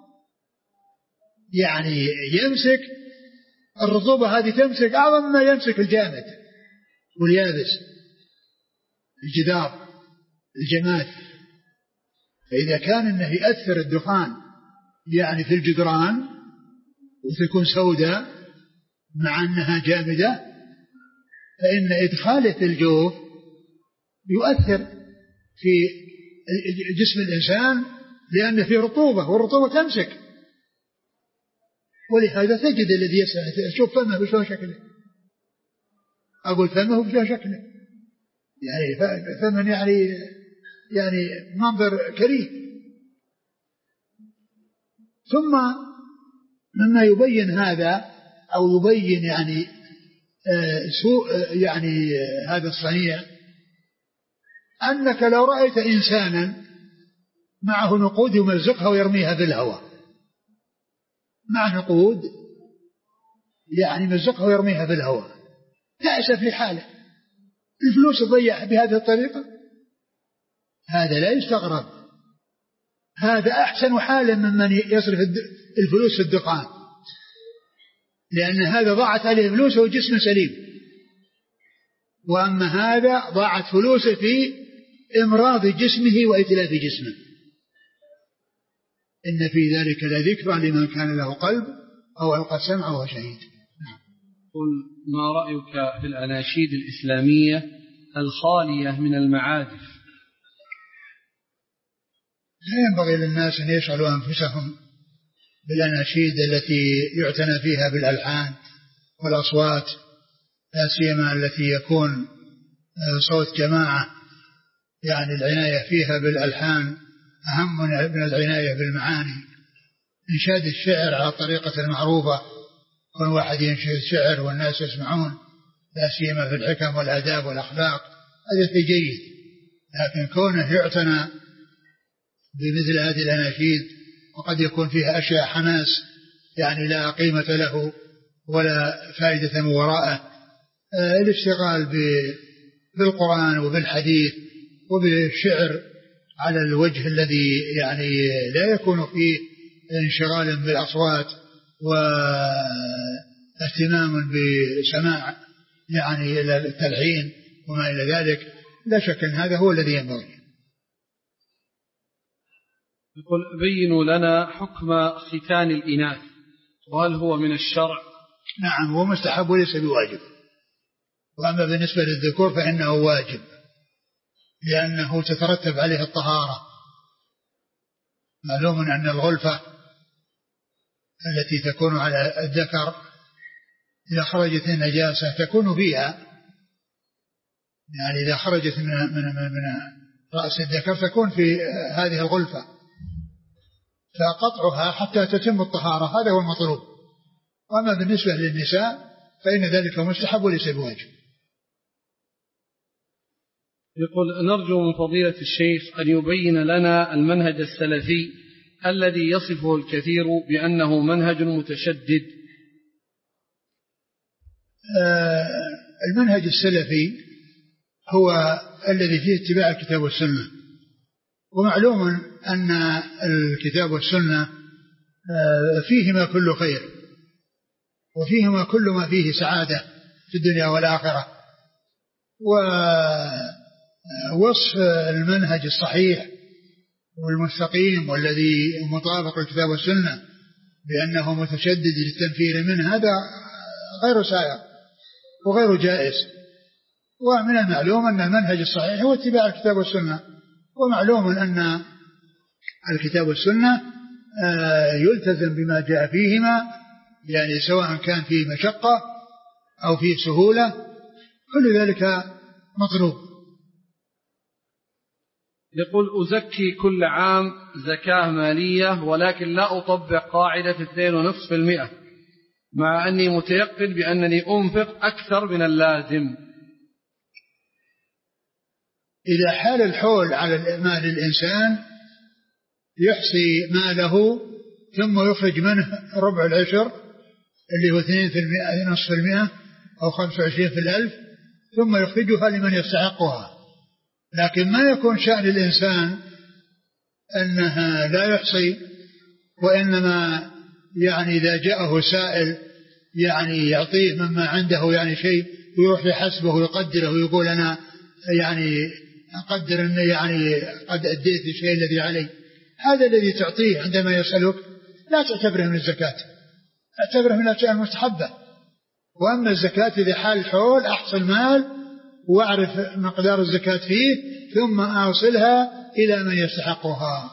يعني يمسك الرطوبة هذه تمسك أعظم ما يمسك الجامد واليابس الجدار الجماد. فإذا كان أنه يأثر الدخان يعني في الجدران وتكون سوداء مع أنها جامدة فإن إدخاله في الجوف يؤثر في جسم الإنسان لأن فيه رطوبة والرطوبة تمسك. ولهذا تجد الذي يسأل شوف فمه بشو شكله أقول فمه بشو شكله يعني فمن يعني يعني منظر كريه. ثم مما يبين هذا أو يبين يعني آه سوء آه يعني آه هذا الصنيع أنك لو رأيت إنسانا معه نقود يمزقها ويرميها في الهواء مع نقود يعني مزقها ويرميها في الهواء تأسف لحاله الفلوس تضيع بهذه الطريقة هذا لا يستغرب. هذا أحسن حالا ممن يصرف الفلوس في الدخان لأن هذا ضاعت عليه فلوسه وجسم سليم. وأما هذا ضاعت فلوسه في إمراض جسمه وإتلاف جسمه. إن في ذلك لذكرى لمن كان له قلب أو ألقى السمع وهو شهيد. قل ما رأيك في الأناشيد الإسلامية الخالية من المعازف؟ لا ينبغي للناس أن يشغلوا أنفسهم بالأناشيد التي يعتنى فيها بالألحان والأصوات لا سيما التي يكون صوت جماعة يعني العناية فيها بالألحان أهم من العناية بالمعاني. إنشاد الشعر على الطريقة المعروفة كل واحد ينشد شعر والناس يسمعون لا سيما في الحكم والآداب والأخلاق هذا جيد. لكن كونه يعتنى بمثل هذه الأناشيد وقد يكون فيها أشياء حماس يعني لا قيمة له ولا فائدة من وراءه. آه الاشتغال بالقرآن وبالحديث وبالشعر على الوجه الذي يعني لا يكون فيه انشغال بالأصوات واهتمام بسماع يعني التلحين وما إلى ذلك لا شك أن هذا هو الذي ينبغي. يقول بينوا لنا حكم ختان الإناث وهل هو من الشرع؟ نعم هو مستحب وليس بواجب. وأما بالنسبة للذكور فإنه واجب لأنه تترتب عليه الطهارة. معلوم أن الغلفة التي تكون على الذكر إذا خرجت النجاسة تكون فيها يعني إذا خرجت من, من, من, من رأس الذكر تكون في هذه الغلفة فقطعها حتى تتم الطهارة هذا هو المطلوب. وأما بالنسبة للنساء فإن ذلك مستحب وليس بواجب. يقول نرجو من فضيلة الشيخ أن يبين لنا المنهج السلفي الذي يصفه الكثير بأنه منهج متشدد. آه المنهج السلفي هو الذي فيه اتباع الكتاب والسنة. ومعلوم أن الكتاب والسنة آه فيهما كل خير وفيهما كل ما فيه سعادة في الدنيا والآخرة. ووصف المنهج الصحيح والمستقيم والذي مطابق الكتاب والسنة بأنه متشدد للتنفير منه هذا غير سائغ وغير جائز. ومن المعلوم أن المنهج الصحيح هو اتباع الكتاب والسنة. ومعلوم أن الكتاب والسنة يلتزم بما جاء فيهما يعني سواء كان فيه مشقة أو فيه سهولة كل ذلك مطلوب. يقول أزكي كل عام زكاة مالية ولكن لا أطبق قاعدة اثنين ونصف في المئة مع أني متيقن بأنني أنفق أكثر من اللازم. إذا حال الحول على مال الإنسان يحصي ماله ثم يخرج منه ربع العشر اللي هو اثنين في المئة نصف المئة أو خمسة وعشرين في الألف ثم يخرجها لمن يستحقها. لكن ما يكون شأن الإنسان أنها لا يحصي، وإنما يعني إذا جاءه سائل يعني يعطيه مما عنده يعني شيء ويروح يحسبه ويقدره ويقول أنا يعني أقدر أن يعني قد أديت الشيء الذي علي. هذا الذي تعطيه عندما يسألك لا تعتبره من الزكاة، اعتبره من الأشياء المستحبة. وأما الزكاة إذا حال الحول أحصل مال وأعرف مقدار الزكاة فيه ثم أوصلها إلى من يستحقها.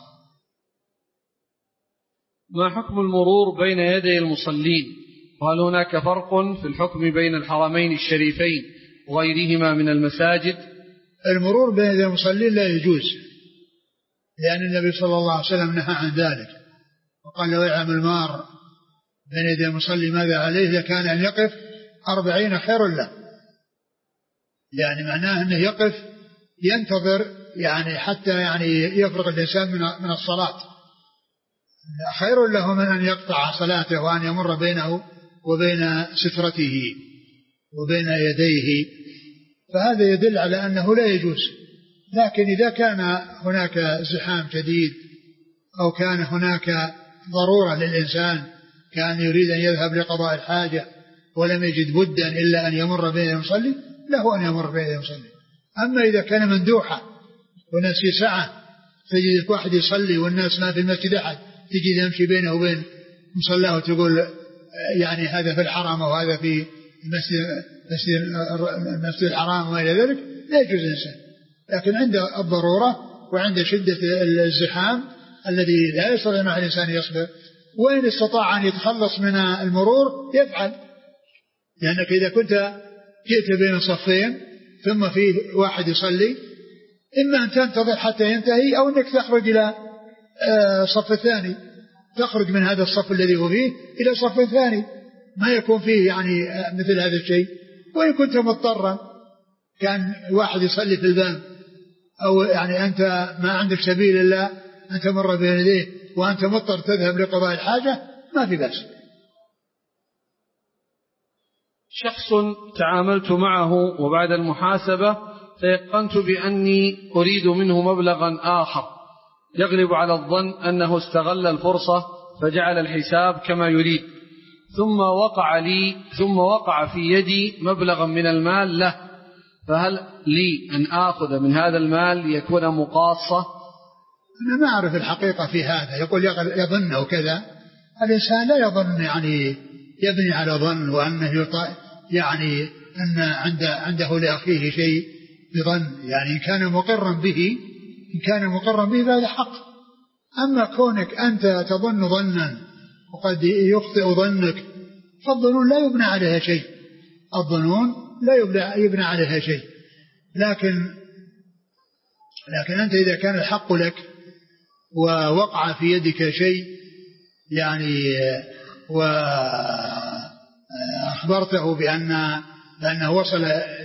ما حكم المرور بين يدي المصلين؟ وهل هناك فرق في الحكم بين الحرمين الشريفين وغيرهما من المساجد؟ المرور بين يدي المصلين لا يجوز، لأن النبي صلى الله عليه وسلم نهى عن ذلك وقال لو يعلم المار بين يدي المصلي ماذا عليه لكان أن يقف أربعين خير له. يعني معناه أنه يقف ينتظر يعني حتى يعني يفرغ الإنسان من من الصلاة، خير له من أن يقطع صلاته وأن يمر بينه وبين سترته وبين يديه. فهذا يدل على أنه لا يجوز. لكن إذا كان هناك زحام شديد أو كان هناك ضرورة للإنسان كان يريد أن يذهب لقضاء الحاجة ولم يجد بدا إلا أن يمر بين المصلي له أن يمر بين المصلي. أما إذا كان مندوحة والناس في ساعة تجد واحد يصلي والناس ما في المسجد أحد تجد يمشي بينه وبين مصلاه وتقول يعني هذا في الحرم وهذا في المسجد المسجد الحرام وما إلى ذلك، لا يجوز الإنسان. لكن عند الضرورة وعند شدة الزحام الذي لا يستطيع مع الإنسان يصبر، وإن استطاع أن يتخلص من المرور يفعل. لأنك إذا كنت جئت بين صفين ثم فيه واحد يصلي إما أن تنتظر حتى ينتهي أو أنك تخرج إلى الصف الثاني، تخرج من هذا الصف الذي هو فيه إلى الصف الثاني، ما يكون فيه يعني مثل هذا الشيء. وإن كنت مضطرا كان واحد يصلي في الباب أو يعني أنت ما عندك سبيل إلا أن تمر بين يديه وأنت مضطر تذهب لقضاء الحاجة ما في بأس. شخص تعاملت معه وبعد المحاسبة تيقنت بأني أريد منه مبلغا آخر يغلب على الظن أنه استغل الفرصة فجعل الحساب كما يريد، ثم وقع لي ثم وقع في يدي مبلغا من المال له، فهل لي أن آخذ من هذا المال ليكون مقاصة؟ أنا ما أعرف الحقيقة في هذا. يقول يظن أو كذا، الإنسان لا يظن يعني يبني على ظن وأنه يعني أن عنده, عنده لأخيه شيء بظن. يعني إن كان مقرا به إن كان مقرا به فهذا حق. أما كونك أنت تظن ظنا وقد يخطئ ظنك فالظنون لا يبنى عليها شيء، الظنون لا يبنى عليها شيء. لكن لكن أنت إذا كان الحق لك ووقع في يدك شيء يعني وأخبرته بأن بأنه وصل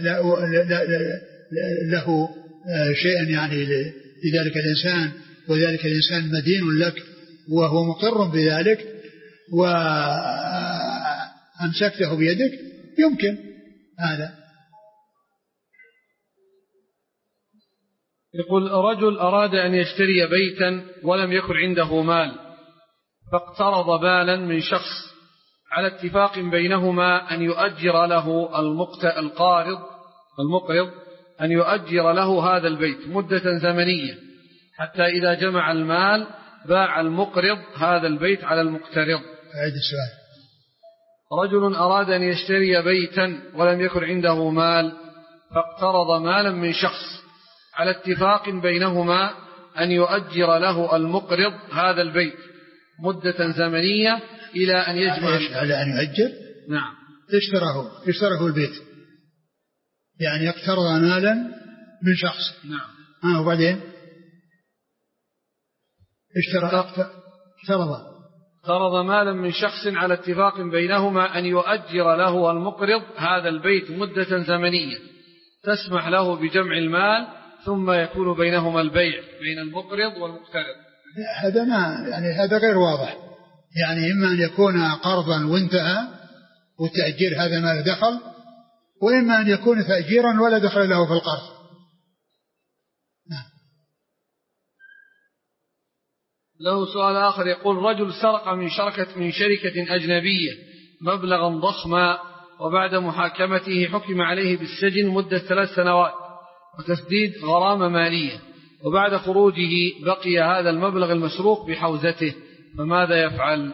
له شيئا يعني لذلك الإنسان وذلك الإنسان مدين لك وهو مقر بذلك وأمسكته بيدك يمكن هذا. يقول رجل أراد أن يشتري بيتا ولم يكن عنده مال فاقترض بالا من شخص على اتفاق بينهما أن يؤجر له القارض المقرض أن يؤجر له هذا البيت مدة زمنية حتى إذا جمع المال باع المقرض هذا البيت على المقترض. أعيد السؤال. رجل أراد أن يشتري بيتا ولم يكن عنده مال فاقترض مالا من شخص على اتفاق بينهما أن يؤجر له المقرض هذا البيت مدة زمنية إلى أن يجمع. على أن يؤجر؟ نعم. اشتره اشتره البيت يعني اقترض مالا من شخص. نعم. آه وبعدين اشترى اقترض اقترض مالا من شخص على اتفاق بينهما أن يؤجر له المقرض هذا البيت مدة زمنية تسمح له بجمع المال، ثم يكون بينهما البيع بين المقرض والمقترض. هذا ما يعني هذا غير واضح. يعني إما أن يكون قرضا وانتهى والتأجير هذا ما له دخل، وإما أن يكون تأجيرا ولا دخل له في القرض. له سؤال آخر يقول: رجل سرق من شركة من شركة أجنبية مبلغا ضخما، وبعد محاكمته حكم عليه بالسجن مدة ثلاث سنوات وتسديد غرامة مالية، وبعد خروجه بقي هذا المبلغ المسروق بحوزته، فماذا يفعل؟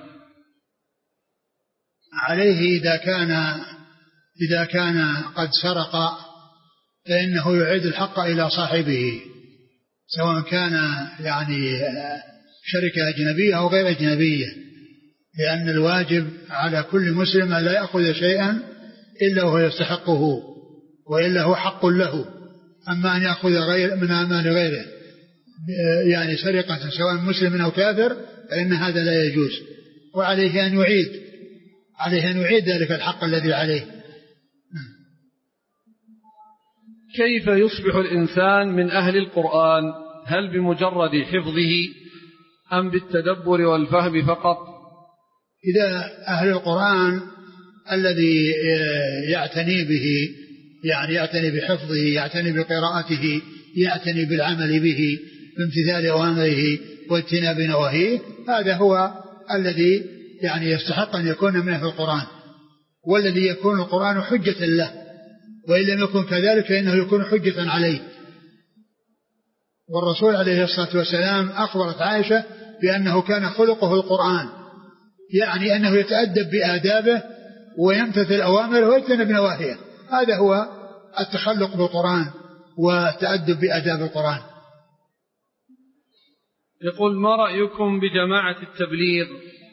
عليه إذا كان إذا كان قد سرق فإنه يعيد الحق إلى صاحبه، سواء كان يعني شركة أجنبية أو غير أجنبية، لأن الواجب على كل مسلم أن لا يأخذ شيئا إلا وهو يستحقه وإلا هو حق له. أما أن يأخذ غير من أمال غيره يعني سرقة سواء مسلم أو كافر فإن هذا لا يجوز، وعليه أن يعيد عليه أن يعيد ذلك الحق الذي عليه. كيف يصبح الإنسان من أهل القرآن؟ هل بمجرد حفظه أم بالتدبر والفهم فقط؟ إذا أهل القرآن الذي يعتني به يعني يعتني بحفظه، يعتني بقراءته، يعتني بالعمل به بامتثال أوامره واجتناب نواهيه، هذا هو الذي يعني يستحق أن يكون من أهل القرآن، والذي يكون القرآن حجة له، وإن لم يكن كذلك فإنه يكون حجة عليه. والرسول عليه الصلاة والسلام أخبرت عائشة بأنه كان خلقه القرآن، يعني أنه يتأدب بآدابه ويمتثل أوامره ويجتنب نواهيه. هذا هو التخلق بالقرآن والتأدب بآداب القرآن. يقول: ما رأيكم بجماعة التبليغ؟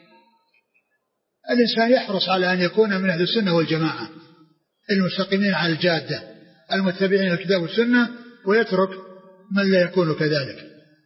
الإنسان يحرص على أن يكون من أهل السنة والجماعة المستقيمين على الجادة المتبعين الكتاب والسنة، ويترك من لا يكون كذلك.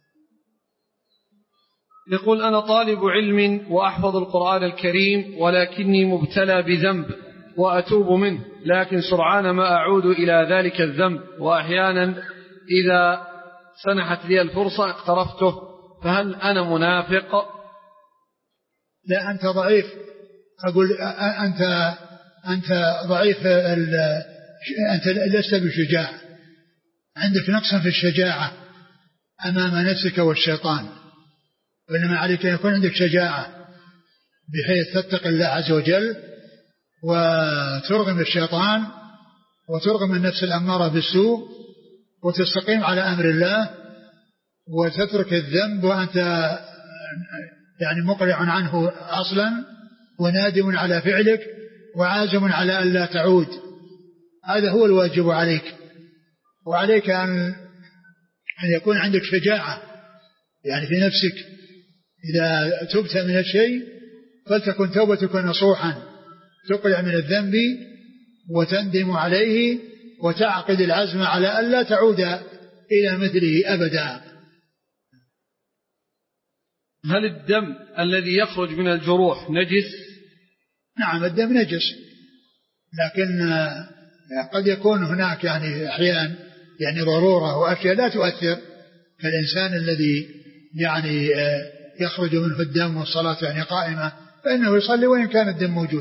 يقول: أنا طالب علم وأحفظ القرآن الكريم، ولكني مبتلى بذنب وأتوب منه، لكن سرعان ما أعود إلى ذلك الذنب، وأحيانا إذا سنحت لي الفرصة اقترفته، فهل أنا منافق؟ لا، أنت ضعيف. أقول أنت أنت ضعيف، أنت لست بشجاع، عندك نقص في الشجاعة أمام نفسك والشيطان، وإنما عليك أن يكون عندك شجاعة بحيث تتقي الله عز وجل وترغم الشيطان وترغم النفس الأمارة بالسوء وتستقيم على أمر الله وتترك الذنب وأنت يعني مقلع عنه أصلا ونادم على فعلك وعازم على أن لا تعود. هذا هو الواجب عليك، وعليك أن أن يكون عندك شجاعة يعني في نفسك. إذا تبت من الشيء فلتكن توبتك نصوحا، تقلع من الذنب وتندم عليه وتعقد العزم على ألا تعود إلى مثله أبدا. هل الدم الذي يخرج من الجروح نجس؟ نعم، الدم نجس، لكن قد يكون هناك يعني أحيان يعني ضرورة وأشياء لا تؤثر، كالإنسان الذي يعني يخرج منه الدم والصلاة يعني قائمة فإنه يصلي وإن كان الدم موجود.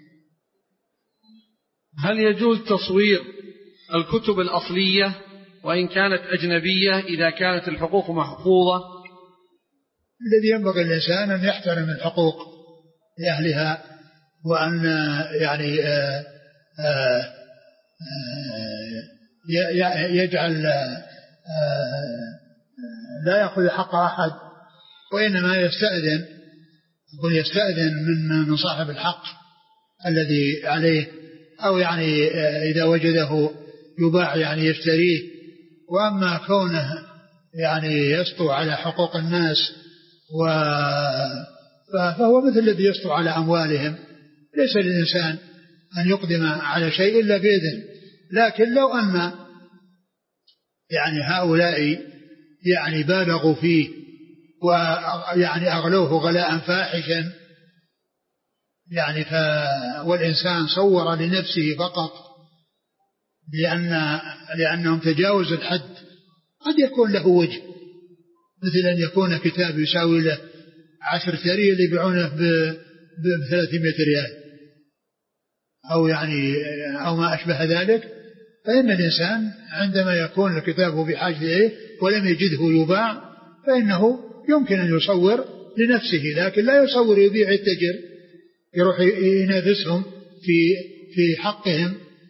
هل يجوز تصوير الكتب الأصلية وإن كانت أجنبية إذا كانت الحقوق محفوظة؟ الذي ينبغي الإنسان أن يحترم الحقوق لأهلها، وأن يعني آآ آآ يجعل لا يأخذ حق أحد، وإنما يستأذن يقول يستأذن من من صاحب الحق الذي عليه، أو يعني إذا وجده يباع يعني يشتريه. وأما كونه يعني يسطو على حقوق الناس فهو مثل الذي يسطو على أموالهم. ليس للإنسان أن يقدم على شيء إلا بإذن، لكن لو أن يعني هؤلاء يعني بالغوا فيه ويعني أغلوه غلاء فاحشا يعني ف والإنسان صور لنفسه فقط لأن لأنهم تجاوزوا الحد، قد يكون له وجه، مثل أن يكون كتاب يساوي له عشر ريال يبيعونه بثلاثمائة ريال أو يعني أو ما أشبه ذلك، فإن الإنسان عندما يكون الكتاب بحاجة إليه ولم يجده يباع فإنه يمكن أن يصور لنفسه، لكن لا يصور يبيع التجر يروح ينافسهم في في حقهم.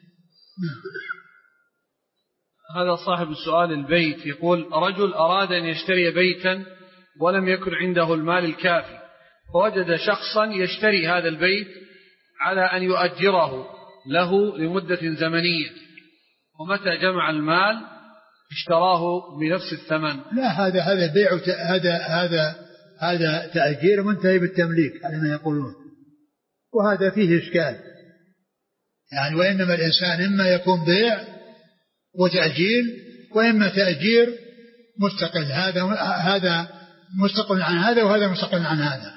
هذا صاحب السؤال البيت يقول: رجل أراد أن يشتري بيتا ولم يكن عنده المال الكافي، فوجد شخصا يشتري هذا البيت على أن يؤجره له لمدة زمنية، ومتى جمع المال اشتراه بنفس الثمن. لا، هذا هذا بيع هذا هذا هذا تأجير منتهي بالتمليك على ما يقولون، وهذا فيه إشكال يعني. وإنما الإنسان إما يكون بيع وتأجيل، وإما تأجير مستقل، هذا هذا مستقل عن هذا وهذا مستقل عن هذا.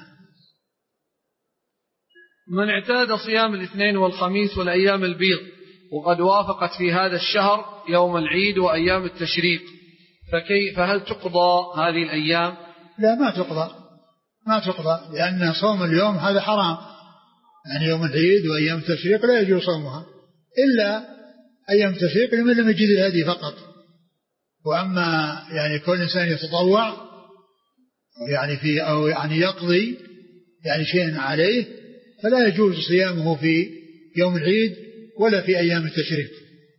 من اعتاد صيام الاثنين والخميس والأيام البيض وقد وافقت في هذا الشهر يوم العيد وأيام التشريق، فكيف فهل تقضى هذه الأيام؟ لا، ما تقضى ما تقضى لأن صوم اليوم هذا حرام، يعني يوم العيد وأيام التشريق لا يجوز صومها إلا أيام التشريق لمن لم يجد الهدي فقط. وأما يعني كل إنسان يتطوع يعني في أو يعني يقضي يعني شيء عليه فلا يجوز صيامه في يوم العيد ولا في أيام التشريق.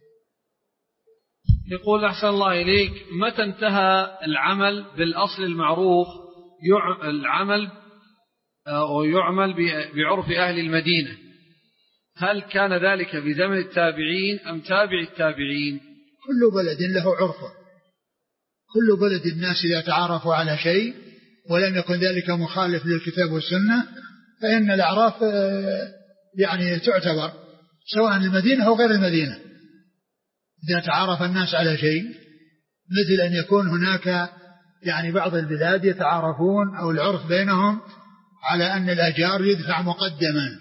يقول: أحسن الله إليك، متى انتهى العمل بالأصل المعروف العمل أو يعمل بعرف أهل المدينة؟ هل كان ذلك بزمن التابعين أم تابع التابعين؟ كل بلد له عرفه، كل بلد الناس إذا تعارفوا على شيء ولم يكن ذلك مخالف للكتاب والسنة فإن الأعراف يعني تعتبر سواء المدينة أو غير المدينة. إذا تعارف الناس على شيء مثل أن يكون هناك يعني بعض البلاد يتعارفون أو العرف بينهم على أن الأجار يدفع مقدما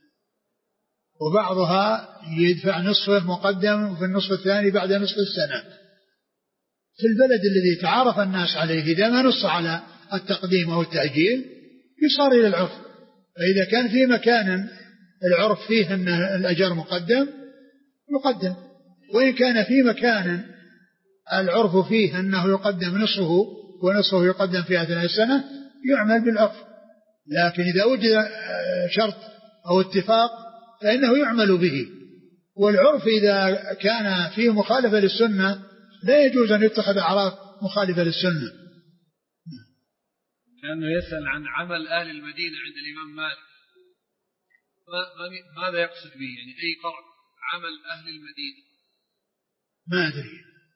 وبعضها يدفع نصفه مقدم وفي النصف الثاني بعد نصف السنة. في البلد الذي تعارف الناس عليه إذا ما نص على التقديم أو التأجيل يصار إلى العرف. فإذا كان في مكان العرف فيه أن الأجر مقدم يقدم، وإن كان في مكان العرف فيه أنه يقدم نصفه ونصفه يقدم في أثناء السنة يعمل بالعرف. لكن إذا وجد شرط أو اتفاق فإنه يعمل به. والعرف إذا كان فيه مخالفة للسنة لا يجوز أن يتخذ أعراف مخالفة للسنة. كأنه يسأل عن عمل أهل المدينة عند الإمام مالك، ماذا يقصد به؟ يعني أي فرع عمل أهل المدينة؟ ما أدري.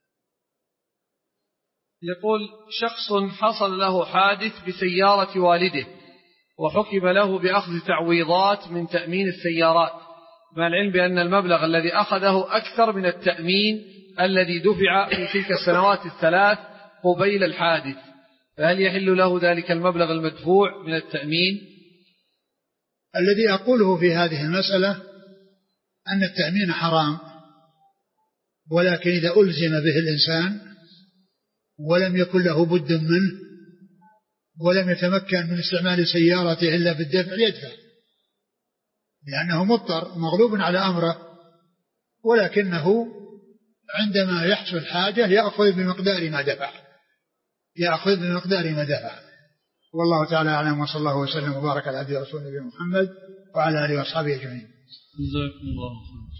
يقول: شخص حصل له حادث بسيارة والده وحكم له بأخذ تعويضات من تأمين السيارات، مع العلم بأن المبلغ الذي أخذه أكثر من التأمين الذي دفع في تلك السنوات الثلاث قبيل الحادث، فهل يحل له ذلك المبلغ المدفوع من التأمين؟ الذي أقوله في هذه المسألة أن التأمين حرام، ولكن إذا ألزم به الإنسان ولم يكن له بد منه ولم يتمكن من استعمال سيارته إلا بالدفع يدفع، لأنه مضطر مغلوب على أمره، ولكنه عندما يحصل حاجة يأخذ بمقدار ما دفع يأخذ بمقدار ما دفع. والله تعالى أعلم، وصلى الله وسلم وبارك على عبده ورسوله محمد وعلى آله وأصحابه أجمعين. جزاكم الله خيرا.